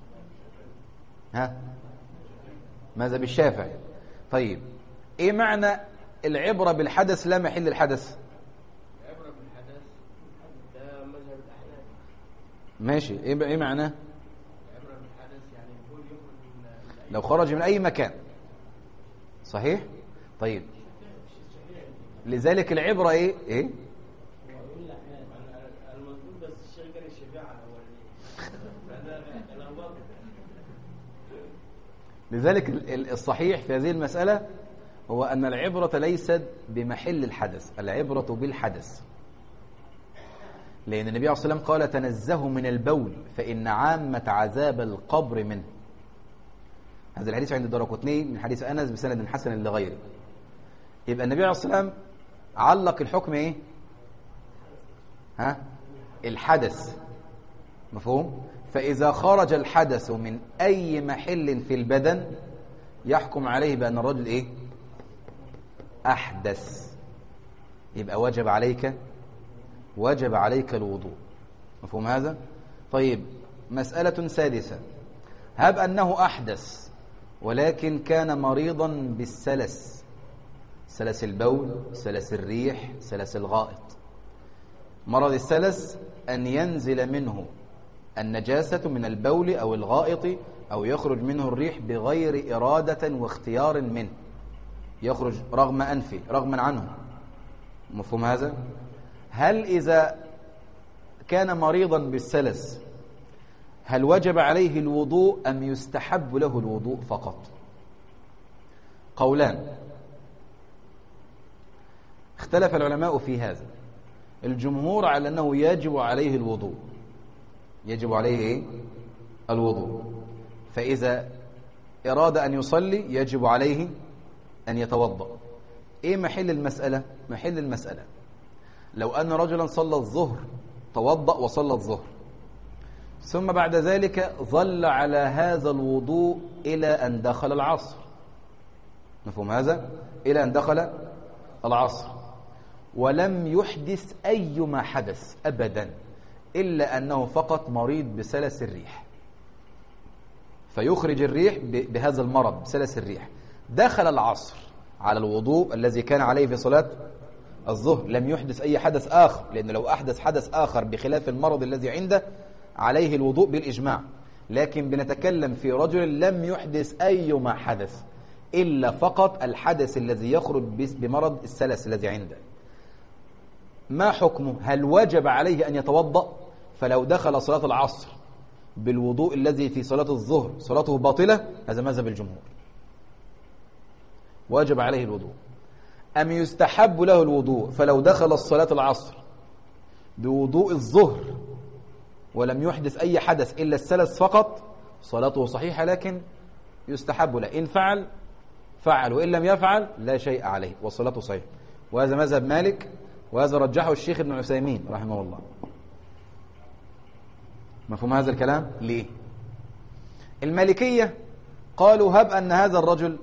مذهب الشافعي. طيب ايه معنى العبرة بالحدث لا محل الحدث؟ العبرة بالحدث ده مذهب الأحناف. ماشي، ايه معناه؟ العبرة بالحدث يعني البول يخرج من لو خرج من اي مكان، صحيح؟ طيب لذلك العبرة ايه؟ المظبوط، بس الشيخ كان الشفاعة الأولانية. لذلك الصحيح في هذه المسألة هو أن العبرة ليست بمحل الحدث، العبرة بالحدث، لأن النبي عليه الصلاة والسلام قال تنزهوا من البول فإن عامة عذاب القبر منه. هذا الحديث عند الدارقطني من حديث أنس بسند حسن لغيره. يبقى النبي عليه الصلاة والسلام علق الحكم ايه؟ الحدث، مفهوم؟ فإذا خرج الحدث من أي محل في البدن يحكم عليه بأن الرجل ايه؟ أحدث، يبقى وجب عليك الوضوء. مفهوم هذا؟ طيب، مسألة سادسة. هب أنه أحدث ولكن كان مريضا بالسلس، سلس البول، سلس الريح، سلس الغائط. مرض السلس أن ينزل منه النجاسة من البول أو الغائط أو يخرج منه الريح بغير إرادة واختيار منه، يخرج رغم أنفه رغما عنه. مفهوم هذا؟ هل إذا كان مريضا بالسلس هل وجب عليه الوضوء أم يستحب له الوضوء فقط؟ قولان، اختلف العلماء في هذا. الجمهور على أنه يجب عليه الوضوء، يجب عليه إيه؟ الوضوء. فإذا أراد أن يصلي يجب عليه أن يتوضأ. إيه محل المسألة؟ محل المسألة لو أن رجلا صلى الظهر، توضأ وصلى الظهر، ثم بعد ذلك ظل على هذا الوضوء إلى أن دخل العصر. مفهوم هذا؟ إلى أن دخل العصر، ولم يحدث أيما حدث أبدا إلا أنه فقط مريض بسلس الريح، فيخرج الريح بهذا المرض بسلس الريح. دخل العصر على الوضوء الذي كان عليه في صلاة الظهر، لم يحدث أي حدث آخر، لأن لو أحدث حدث آخر بخلاف المرض الذي عنده عليه الوضوء بالإجماع. لكن بنتكلم في رجل لم يحدث أيما حدث إلا فقط الحدث الذي يخرج بمرض السلس الذي عنده. ما حكمه؟ هل وجب عليه أن يتوضأ؟ فلو دخل صلاة العصر بالوضوء الذي في صلاة الظهر صلاته باطلة، هذا مذهب الجمهور، واجب عليه الوضوء. أم يستحب له الوضوء؟ فلو دخل الصلاة العصر بوضوء الظهر ولم يحدث أي حدث إلا السلس فقط، صلاته صحيحة، لكن يستحب له. إن فعل فعل، وإن لم يفعل لا شيء عليه وصلاته صحيحة. وهذا مذهب مالك، وهذا رجحه الشيخ ابن عثيمين رحمه الله. مفهوم هذا الكلام؟ ليه؟ المالكية قالوا هب أن هذا الرجل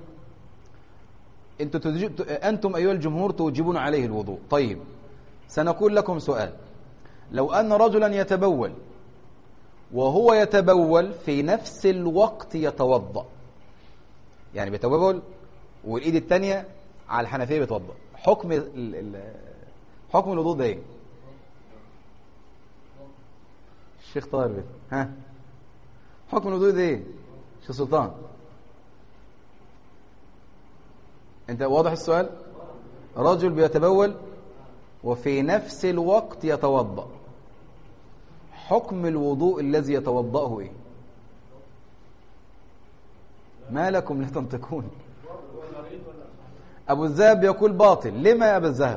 أنتم أيها الجمهور توجبون عليه الوضوء. طيب، سنقول لكم سؤال. لو أن رجلا يتبول وهو يتبول في نفس الوقت يتوضأ، يعني بيتبول والإيد الثانية على الحنفية بيتوضأ، حكم الوضوء ده ايه؟ الشيخ طاهر بيه، ها، حكم الوضوء ده ايه شيخ سلطان؟ انت واضح السؤال؟ رجل بيتبول وفي نفس الوقت يتوضأ، حكم الوضوء الذي يتوضأه ايه؟ ما لكم لا تنطقون؟ ابو الذهب يقول باطل. لما يا ابو الذهب؟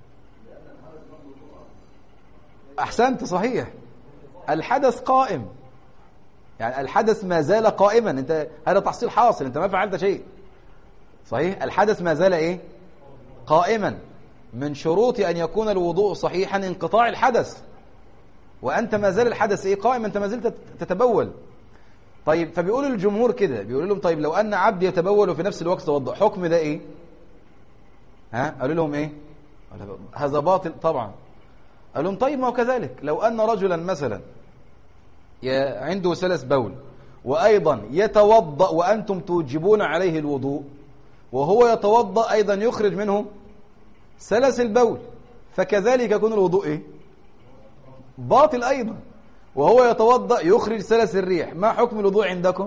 احسنت، صحيح، الحدث قائم، يعني الحدث ما زال قائما، انت هذا تحصيل حاصل، انت ما فعلت شيء، صحيح، الحدث ما زال ايه؟ قائما. من شروط ان يكون الوضوء صحيحا انقطاع الحدث، وانت ما زال الحدث ايه؟ قائم، انت ما زلت تتبول. طيب، فبيقولوا الجمهور كده، بيقولوا لهم طيب لو ان عبد يتبول وفي نفس الوقت توضأ، حكم ده ايه؟ ها، قالوا لهم ايه؟ هذا باطل طبعا. قالوا لهم طيب ما هو كذلك، لو ان رجلا مثلا عنده سلس بول وايضا يتوضأ وانتم توجبون عليه الوضوء، وهو يتوضأ ايضا يخرج منه سلس البول، فكذلك يكون الوضوء ايه؟ باطل ايضا. وهو يتوضأ يخرج سلس الريح، ما حكم الوضوء عندكم؟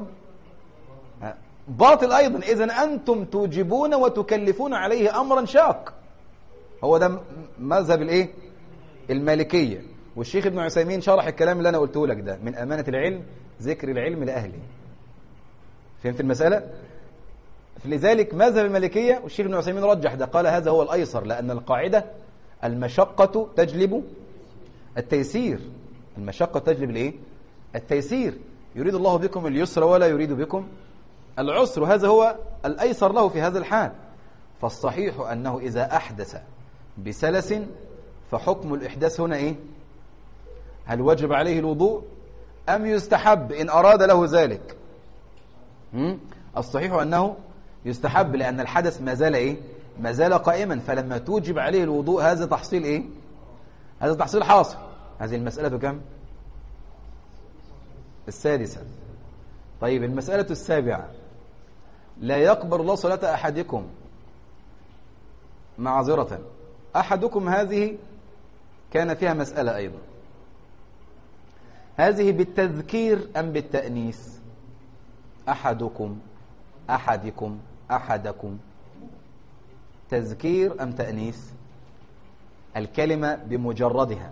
باطل ايضا. اذن انتم توجبون وتكلفون عليه امرا شاق. هو ده مذهب الايه؟ المالكية. والشيخ ابن عثيمين شرح الكلام اللي انا قلته لك ده، من امانة العلم ذكر العلم لاهله. فهمت المسألة؟ لذلك مذهب المالكية والشيخ ابن عثيمين رجح ده، قال هذا هو الايسر، لان القاعدة المشقة تجلب التيسير. المشقة تجلب الايه؟ التيسير. يريد الله بكم اليسر ولا يريد بكم العسر، وهذا هو الايسر له في هذا الحال. فالصحيح انه اذا احدث بسلس فحكم الاحداث هنا ايه؟ هل وجب عليه الوضوء ام يستحب ان اراد له ذلك؟ الصحيح انه يستحب، لان الحدث ما زال ايه؟ ما زال قائما، فلما توجب عليه الوضوء هذا تحصيل ايه؟ هذا تحصيل حاصل. هذه المسألة كم؟ السادسة. طيب المسألة السابعة، لا يقبل الله صلاة أحدكم، معذرة، أحدكم هذه كان فيها مسألة أيضا، هذه بالتذكير أم بالتأنيث؟ أحدكم، أحدكم، أحدكم، تذكير أم تأنيث؟ الكلمة بمجردها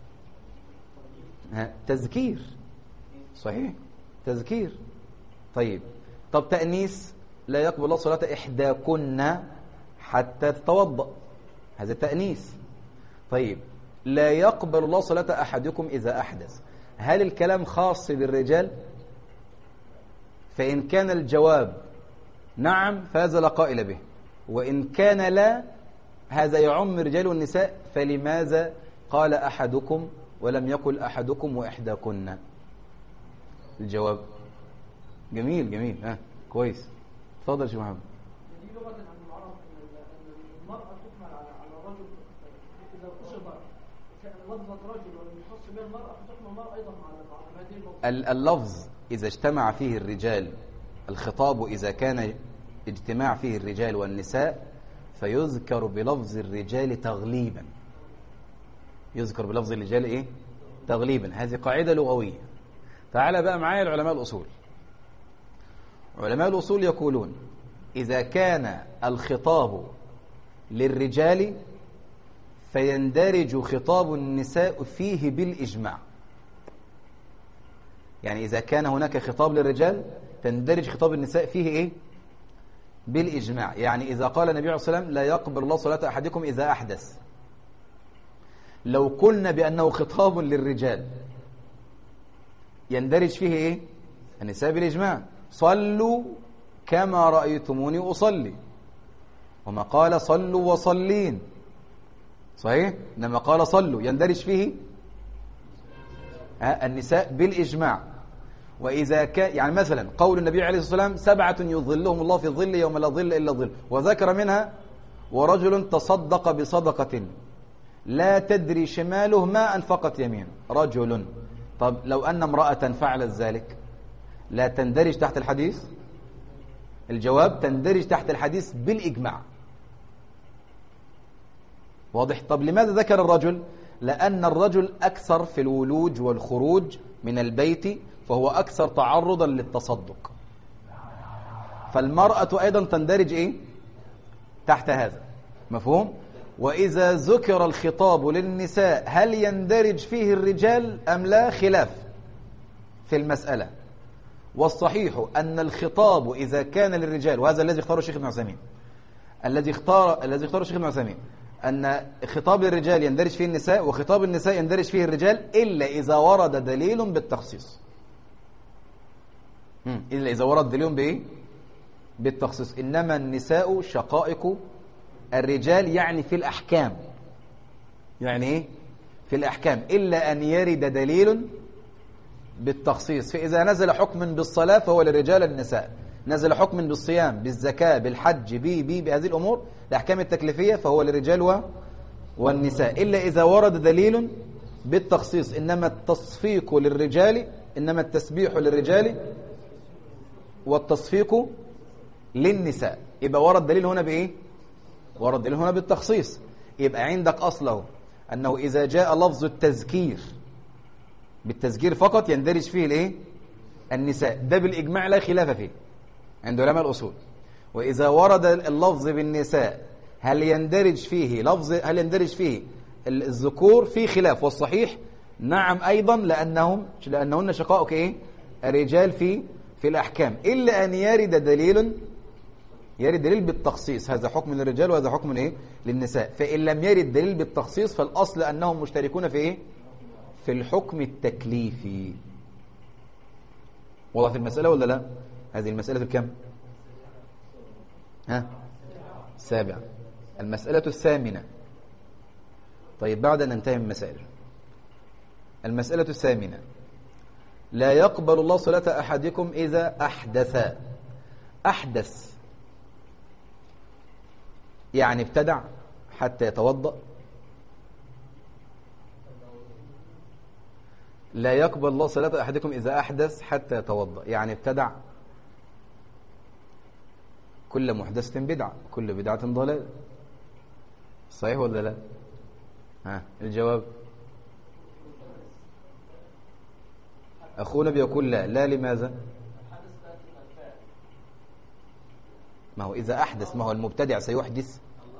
تذكير، صحيح، تذكير. طيب، طب تأنيث، لا يقبل الله صلاة إحداكن حتى تتوضأ، هذا تأنيث. طيب، لا يقبل الله صلاة أحدكم إذا أحدث، هل الكلام خاص بالرجال؟ فإن كان الجواب نعم فهذا لا قائل به، وإن كان لا هذا يعم الرجال والنساء، فلماذا قال أحدكم ولم يقل أحدكم وإحداكن؟ الجواب جميل جميل، كويس، اتفضل يا شيخ محمد. دي لغة عن العرب ان المرأة تحمل على الرجل اذا اصيب لفظة رجل ولم يخص بها المرأة فتحمل المرأة ايضا على هذه اللفظة. اللفظ اذا اجتمع فيه الرجال، الخطاب اذا كان اجتماع فيه الرجال والنساء فيذكر بلفظ الرجال تغليبا، يذكر بلفظ الرجال ايه؟ تغليبا. هذه قاعدة لغوية. تعال بقى معايا العلماء الأصول. علماء الأصول يقولون إذا كان الخطاب للرجال فيندرج خطاب النساء فيه بالإجماع. يعني إذا كان هناك خطاب للرجال تندرج خطاب النساء فيه إيه؟ بالإجماع. يعني إذا قال النبي عليه الصلاة والسلام لا يقبل الله صلاة أحدكم إذا أحدث، لو قلنا بأنه خطاب للرجال يندرج فيه إيه؟ النساء بالإجماع. صلوا كما رأيتموني أصلي، وما قال صلوا وصلين، صحيح؟ إنما قال صلوا يندرج فيه النساء بالإجماع. وإذا كان يعني مثلا قول النبي عليه الصلاة والسلام 7 يظلهم الله في الظل يوم لا ظل إلا ظل، وذكر منها ورجل تصدق بصدقة لا تدري شماله ما أنفقت يمينه، رجل. طب لو أن امرأة فعلت ذلك لا تندرج تحت الحديث؟ الجواب تندرج تحت الحديث بالإجماع. واضح؟ طب لماذا ذكر الرجل؟ لأن الرجل أكثر في الولوج والخروج من البيت، فهو أكثر تعرضا للتصدق، فالمرأة أيضا تندرج إيه؟ تحت هذا، مفهوم؟ وإذا ذكر الخطاب للنساء هل يندرج فيه الرجال أم لا؟ خلاف في المسألة. والصحيح أن الخطاب إذا كان للرجال، وهذا الذي اختاره الشيخ ابن عثيمين، الذي اختاره الشيخ ابن عثيمين، أن خطاب الرجال يندرج فيه النساء وخطاب النساء يندرج فيه الرجال إلا إذا ورد دليل بالتخصيص. إلا إذا ورد دليل بإيه؟ بالتخصيص. إنما النساء شقائق الرجال، يعني في الأحكام، يعني إيه؟ في الأحكام، إلا أن يرد دليل بالتخصيص. فإذا نزل حكم بالصلاة فهو للرجال النساء، نزل حكم بالصيام بالزكاة بالحج بهذه الأمور الأحكام التكليفية فهو للرجال والنساء، إلا إذا ورد دليل بالتخصيص. إنما التصفيق للرجال، إنما التسبيح للرجال والتصفيق للنساء. يبقى ورد دليل هنا بإيه؟ ورد دليل هنا بالتخصيص. يبقى عندك أصله أنه إذا جاء لفظ التذكير بالتذكير فقط يندرج فيه الإيه؟ النساء، ده بالإجماع لا خلاف فيه عند علماء الأصول. وإذا ورد اللفظ بالنساء هل يندرج فيه الذكور؟ في خلاف، والصحيح نعم أيضا، لأنهن شقائق إيه؟ الرجال في الأحكام، إلا أن يرد دليل بالتخصيص، هذا حكم للرجال وهذا حكم إيه؟ للنساء. فإن لم يرد دليل بالتخصيص فالأصل أنهم مشتركون في إيه؟ في الحكم التكليفي. وضحت المسألة ولا لا؟ هذه المسألة الكم؟ السابعة. المسألة الثامنة. طيب بعد أن ننتهي من المسائل، المسألة الثامنة، لا يقبل الله صلاة أحدكم إذا أحدث يعني ابتدع حتى يتوضأ، لا يقبل الله صلاة أحدكم إذا أحدث حتى يتوضأ، يعني ابتدع. كل محدثة بدعة، كل بدعة ضلال. صحيح ولا لا؟ ها الجواب. أخونا بيقول لا لماذا؟ ما هو إذا أحدث، ما هو المبتدع سيحدث.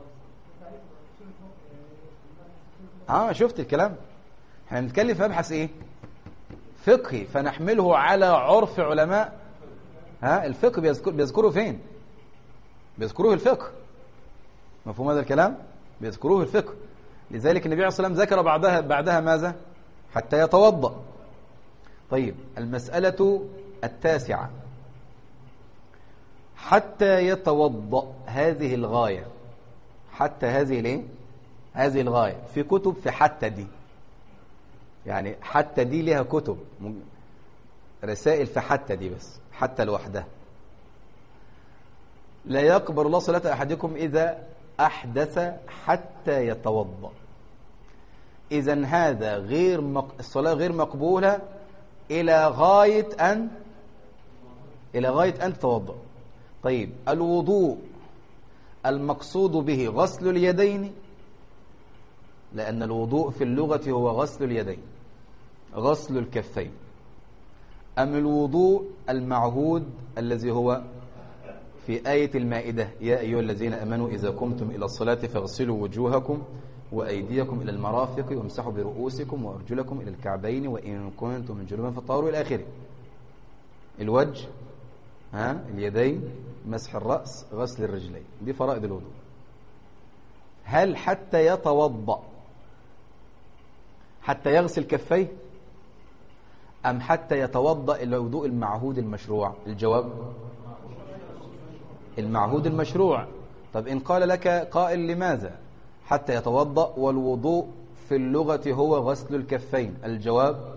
شفت الكلام. احنا بنتكلم في مبحث ايه؟ فقهي، فنحمله على عرف علماء الفقه. بيذكروا فين؟ بيذكروه الفقه. مفهوم هذا الكلام؟ بيذكروه الفقه. لذلك النبي عليه الصلاة والسلام ذكر بعدها ماذا؟ حتى يتوضأ. طيب المسألة التاسعة، حتى يتوضأ، هذه الغاية. حتى هذه الغاية في كتب في حتى دي، يعني حتى دي لها كتب، رسائل في حتى دي، بس حتى لوحدها. لا يقبل الله صلاة أحدكم إذا أحدث حتى يتوضأ. إذن هذا الصلاة غير مقبولة إلى غاية أن تتوضأ. طيب الوضوء المقصود به غسل اليدين، لأن الوضوء في اللغة هو غسل اليدين، غسل الكفين، أم الوضوء المعهود الذي هو في آية المائدة: يا أيها الذين آمنوا إذا قمتم إلى الصلاة فاغسلوا وجوهكم وأيديكم إلى المرافق وامسحوا برؤوسكم وأرجلكم إلى الكعبين وإن كنتم جنبا فطهروا إلى آخره. الوجه، اليدين، مسح الرأس، غسل الرجلين، دي فرائض الوضوء. هل حتى يتوضأ حتى يغسل كفيه، أم حتى يتوضأ الوضوء المعهود المشروع؟ الجواب المعهود المشروع. طب إن قال لك قائل لماذا حتى يتوضأ والوضوء في اللغة هو غسل الكفين؟ الجواب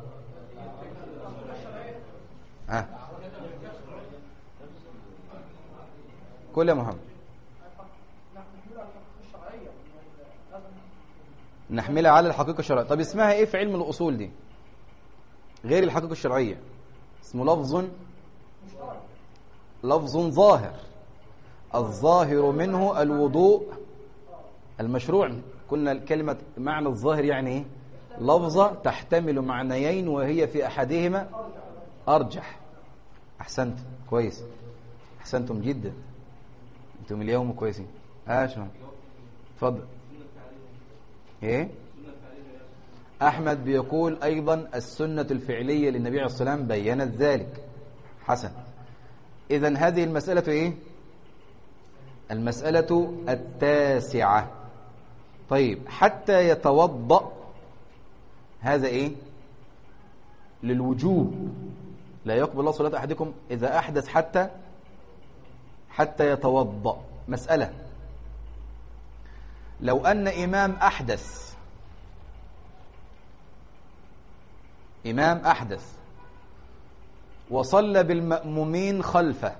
قل يا محمد. نحملها على الحقيقة الشرعية. طب اسمها ايه في علم الأصول دي غير الحقيقة الشرعية؟ اسمه لفظ ظاهر. الظاهر منه الوضوء المشروع. قلنا الكلمة معنى الظاهر يعني ايه؟ لفظة تحتمل معنيين وهي في أحدهما أرجح. أحسنت، كويس، أحسنتم جدا، أنتم اليوم كويسين. شو اتفضل. ايه؟ أحمد بيقول أيضا السنة الفعلية للنبي عليه الصلاة والسلام بيّنت ذلك. حسن. إذن هذه المسألة ايه؟ المسألة التاسعة. طيب حتى يتوضأ، هذا ايه؟ للوجوب. لا يقبل الله صلاة أحدكم إذا أحدث حتى يتوضأ. مسألة: لو أن إمام أحدث وصلى بالمأمومين خلفه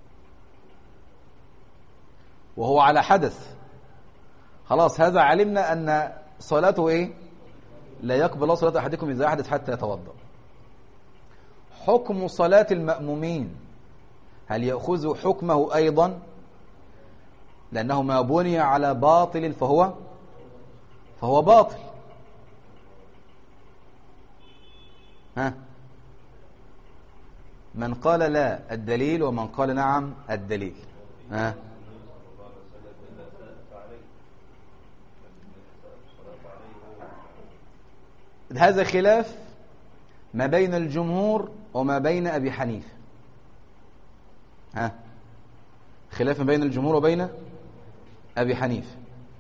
وهو على حدث، خلاص هذا علمنا أن صلاته ايه؟ لا يقبل الله صلاة أحدكم إذا أحدث حتى يتوضأ. حكم صلاة المأمومين هل يأخذ حكمه أيضا؟ لأنه ما بني على باطل فهو باطل. من قال لا الدليل، ومن قال نعم الدليل. هذا خلاف ما بين الجمهور وما بين أبي حنيفة. خلاف ما بين الجمهور وبين أبي حنيفة،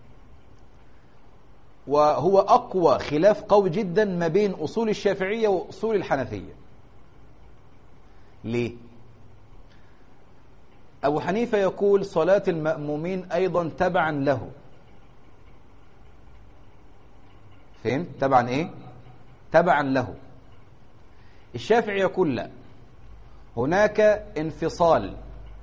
وهو أقوى خلاف قوي جدا ما بين أصول الشافعية وأصول الحنفية. ليه؟ أبو حنيفة يقول صلاة المأمومين أيضا تبعا له. فهمت؟ تبعا إيه؟ تبعا له. الشافعي يقول لا، هناك انفصال،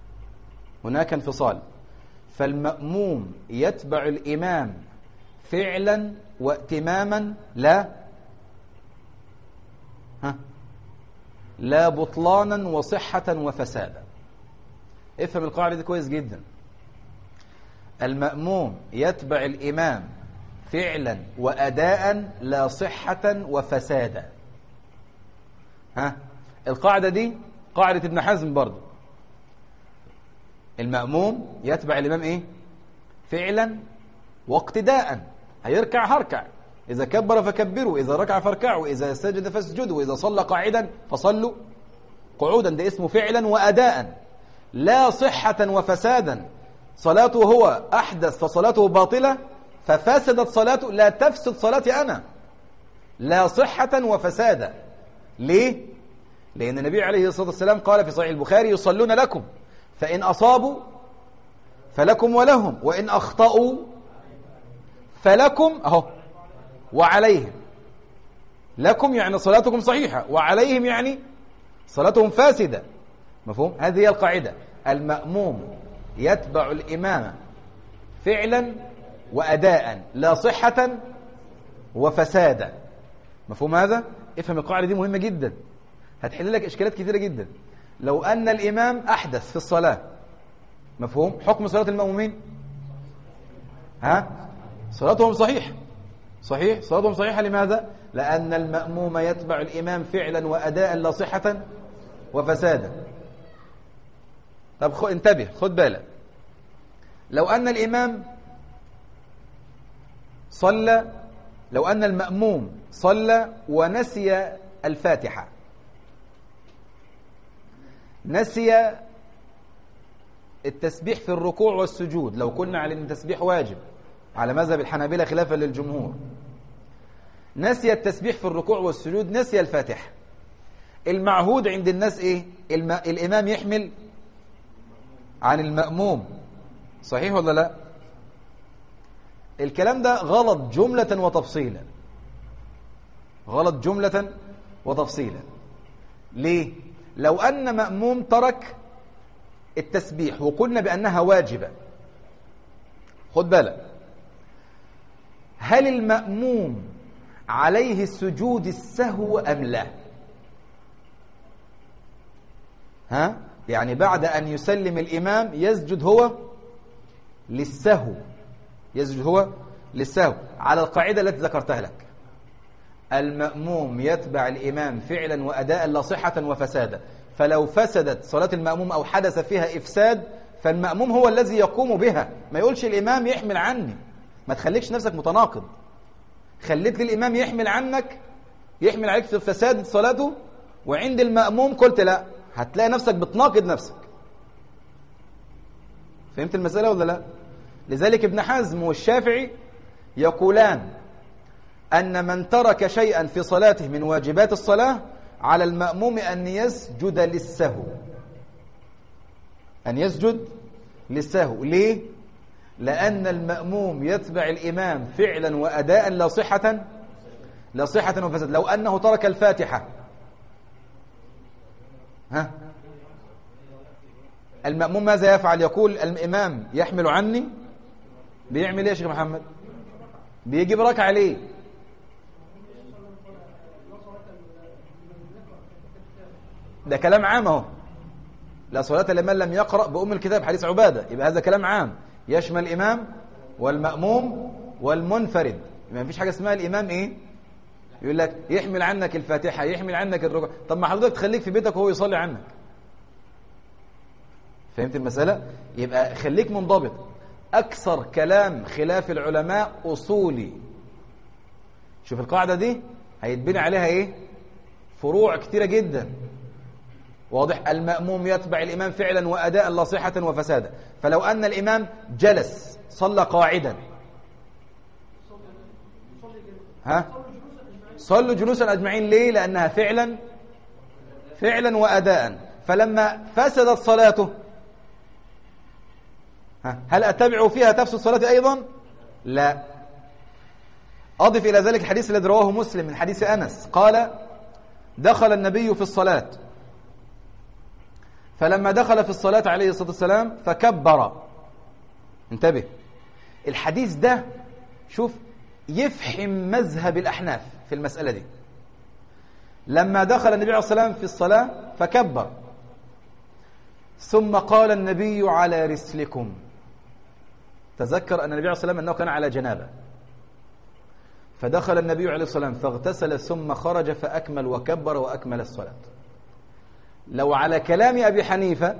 فالمأموم يتبع الإمام فعلا واتماما لا بطلانا وصحة وفسادا. افهم القاعدة دي كويس جدا. المأموم يتبع الإمام فعلا وأداء لا صحة وفسادا. القاعدة دي قاعدة ابن حزم برضو. المأموم يتبع الإمام إيه؟ فعلا واقتداء. هيركع هركع، إذا كبر فكبروا، إذا ركع فاركعوا، إذا سجد فاسجدوا، وإذا صلى قاعدا فصلوا قعودا. ده اسمه فعلا وأداء، لا صحة وفسادا. صلاته هو أحدث فصلاته باطلة ففسدت صلاته، لا تفسد صلاتي أنا. لا صحة وفسادا. ليه؟ لأن النبي عليه الصلاة والسلام قال في صحيح البخاري: يصلون لكم فإن أصابوا فلكم ولهم، وإن أخطأوا فلكم وعليهم. لكم يعني صلاتكم صحيحة، وعليهم يعني صلاتهم فاسدة. مفهوم؟ هذه هي القاعدة. المأموم يتبع الإمام فعلا وأداء لا صحة وفسادا. مفهوم هذا؟ افهم القاعدة دي مهمة جدا، هتحل لك إشكالات كثيرة جدا. لو أن الإمام أحدث في الصلاة، مفهوم؟ حكم صلاة المأمومين صلاتهم صحيح صلاتهم صحيحة. لماذا؟ لأن المأموم يتبع الإمام فعلا وأداء لا صحة وفسادا. طب انتبه، خد بالك. لو أن الإمام صلى، لو أن المأموم صلى ونسي الفاتحة، نسي التسبيح في الركوع والسجود، لو كنا على أن التسبيح واجب على مذهب الحنابلة خلافا للجمهور، نسي التسبيح في الركوع والسجود، نسي الفاتحة، المعهود عند الناس إيه؟ الإمام يحمل عن المأموم. صحيح ولا لا؟ الكلام ده غلط جملة وتفصيلا، غلط جملة وتفصيلا. ليه؟ لو أن مأموم ترك التسبيح وقلنا بأنها واجبة، خد بالك، هل المأموم عليه السجود السهو أم لا؟ يعني بعد أن يسلم الإمام يسجد هو للسهو، يسجد هو للسهو على القاعدة التي ذكرتها لك. المأموم يتبع الإمام فعلا وأداء لا صحة وفسادا. فلو فسدت صلاة المأموم أو حدث فيها إفساد فالمأموم هو الذي يقوم بها، ما يقولش الإمام يحمل عني. ما تخليكش نفسك متناقض، خليت للإمام يحمل عنك، يحمل عليك في فساد صلاته، وعند المأموم قلت لا، هتلاقي نفسك بتناقض نفسك. فهمت المسألة ولا لا؟ لذلك ابن حزم والشافعي يقولان أن من ترك شيئا في صلاته من واجبات الصلاة على المأموم أن يسجد للسهو، أن يسجد للسهو. ليه؟ لأن المأموم يتبع الإمام فعلا وأداء لا صحة وفساد. لو أنه ترك الفاتحة، المأموم ماذا يفعل؟ يقول الإمام يحمل عني، بيعمل ايه يا شيخ محمد؟ بيجيب ركعة ليه؟ ده كلام عام اهو، لا صلاة لمن لم يقرأ بأم الكتاب، حديث عبادة. يبقى هذا كلام عام يشمل الإمام والمأموم والمنفرد. ما فيش حاجة اسمها الإمام ايه يقول لك يحمل عنك الفاتحة، يحمل عنك الركوع. طب ما حضرتك تخليك في بيتك وهو يصلي عنك. فهمت المسألة؟ يبقى خليك منضبط. أكثر كلام خلاف العلماء أصولي. شوف القاعدة دي هيتبني عليها ايه؟ فروع كتيرة جدا. واضح؟ المأموم يتبع الإمام فعلا وأداء لا صحة وفسادا. فلو أن الإمام جلس صلى قاعدا، صلوا جلوسا أجمعين. ليه؟ لأنها فعلا وأداء. فلما فسدت صلاته هل أتبع فيها تفسد صلاتي أيضا؟ لا. أضف إلى ذلك الحديث الذي رواه مسلم من حديث أنس قال: دخل النبي في الصلاة، فلما دخل في الصلاة عليه الصلاة والسلام فكبر. انتبه، الحديث ده شوف يفحم مذهب الأحناف في المسألة دي. لما دخل النبي عليه الصلاة والسلام في الصلاة فكبر، ثم قال النبي على رسلكم. تذكر أن النبي عليه الصلاة والسلام أنه كان على جنابه، فدخل النبي عليه الصلاة والسلام فاغتسل ثم خرج فأكمل وكبر وأكمل الصلاة. لو على كلام أبي حنيفة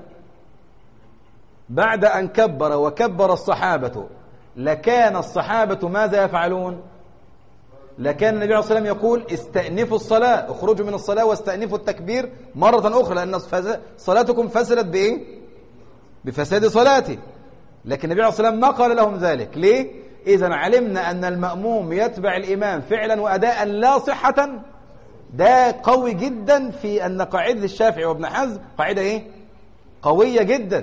بعد أن كبر وكبر الصحابة لكان الصحابة ماذا يفعلون؟ لكان النبي عليه الصلاة والسلام يقول استأنفوا الصلاة، اخرجوا من الصلاة واستأنفوا التكبير مرة أخرى، لأن صلاتكم فسدت بإيه؟ بفساد صلاتي. لكن النبي عليه الصلاة والسلام ما قال لهم ذلك. ليه؟ إذن علمنا أن المأموم يتبع الإمام فعلا وأداء لا صحة. ده قوي جدا في أن قاعدة الشافعي وابن حزم قاعدة إيه؟ قوية جدا.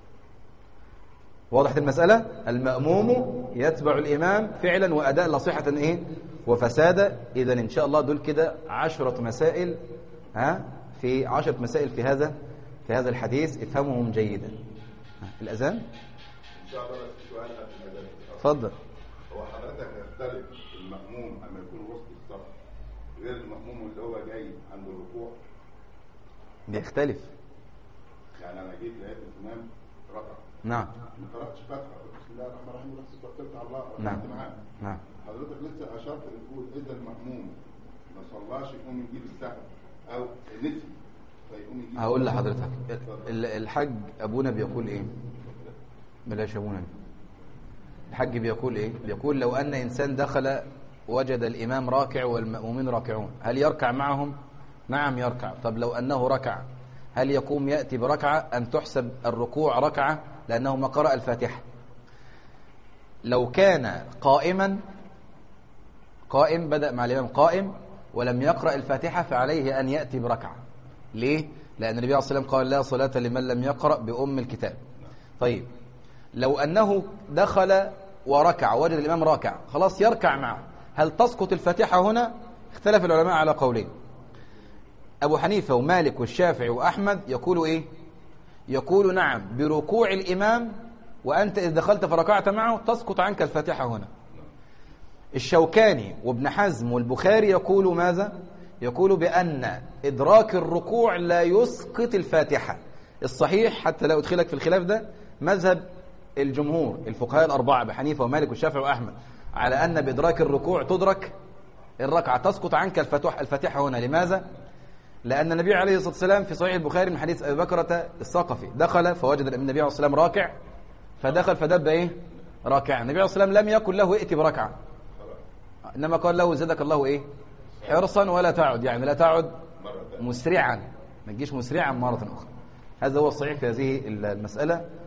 واضحة المسألة؟ المأموم يتبع الإمام فعلا وأداء لا صحة إيه؟ وفساد. إذن إن شاء الله دول كده 10 مسائل، في 10 مسائل في هذا الحديث، افهمهم جيدا. الأذان؟ إن شاء الله سؤال قبل الأذان. اتفضل. هو حضرتك يختلف المأموم أما يكون وسط الصف غير المأموم اللي هو جاي عند الركوع؟ بيختلف. يعني أنا جيت لقيت الإمام ركع. نعم. ما قرأتش فاتحة، بسم الله الرحمن الرحيم، ورحت توكلت على الله نعم. معاه. نعم. حضرتك لسه أشرت تقول إذا المأموم ما صلاش يقوم يجيب السهو أو نسي فيقوم يجيب. هقول لحضرتك الحج أبونا بيقول إيه؟ بلاش أبونا. الحج بيقول إيه؟ بيقول لو أن إنسان دخل وجد الإمام راكع والمأمومين راكعون هل يركع معهم؟ نعم يركع. طب لو أنه ركع هل يقوم يأتي بركعة أن تحسب الركوع ركعة لأنه ما قرأ الفاتحة؟ لو كان قائم بدأ مع الإمام قائم ولم يقرأ الفاتحة فعليه أن يأتي بركعة. ليه؟ لأن النبي عليه الصلاة والسلام قال لا صلاة لمن لم يقرأ بأم الكتاب. طيب لو أنه دخل وركع وجد الإمام راكع خلاص يركع معه، هل تسقط الفاتحة هنا؟ اختلف العلماء على قولين. أبو حنيفة ومالك والشافعي وأحمد يقولوا إيه؟ يقولوا نعم بركوع الإمام وأنت إذا دخلت فركعت معه تسقط عنك الفاتحة هنا. الشوكاني وابن حزم والبخاري يقولوا ماذا؟ يقولوا بأن إدراك الركوع لا يسقط الفاتحة. الصحيح حتى لا أدخلك في الخلاف ده مذهب الجمهور الفقهاء الأربعة بحنيفة ومالك والشافعي وأحمد على أن بإدراك الركوع تدرك الركعة، تسقط عنك الفاتحة هنا. لماذا؟ لأن النبي عليه الصلاة والسلام في صحيح البخاري من حديث أبي بكرة الثقفي دخل فوجد النبي عليه الصلاة والسلام راكع فدخل فدب إيه؟ راكع. النبي عليه الصلاة والسلام لم يقل له ائت بركعة، إنما قال له زادك الله إيه؟ حرصا ولا تعد، يعني لا تعد مسرعا، ما تجيش مسرعا مرة أخرى. هذا هو الصحيح في هذه المسألة.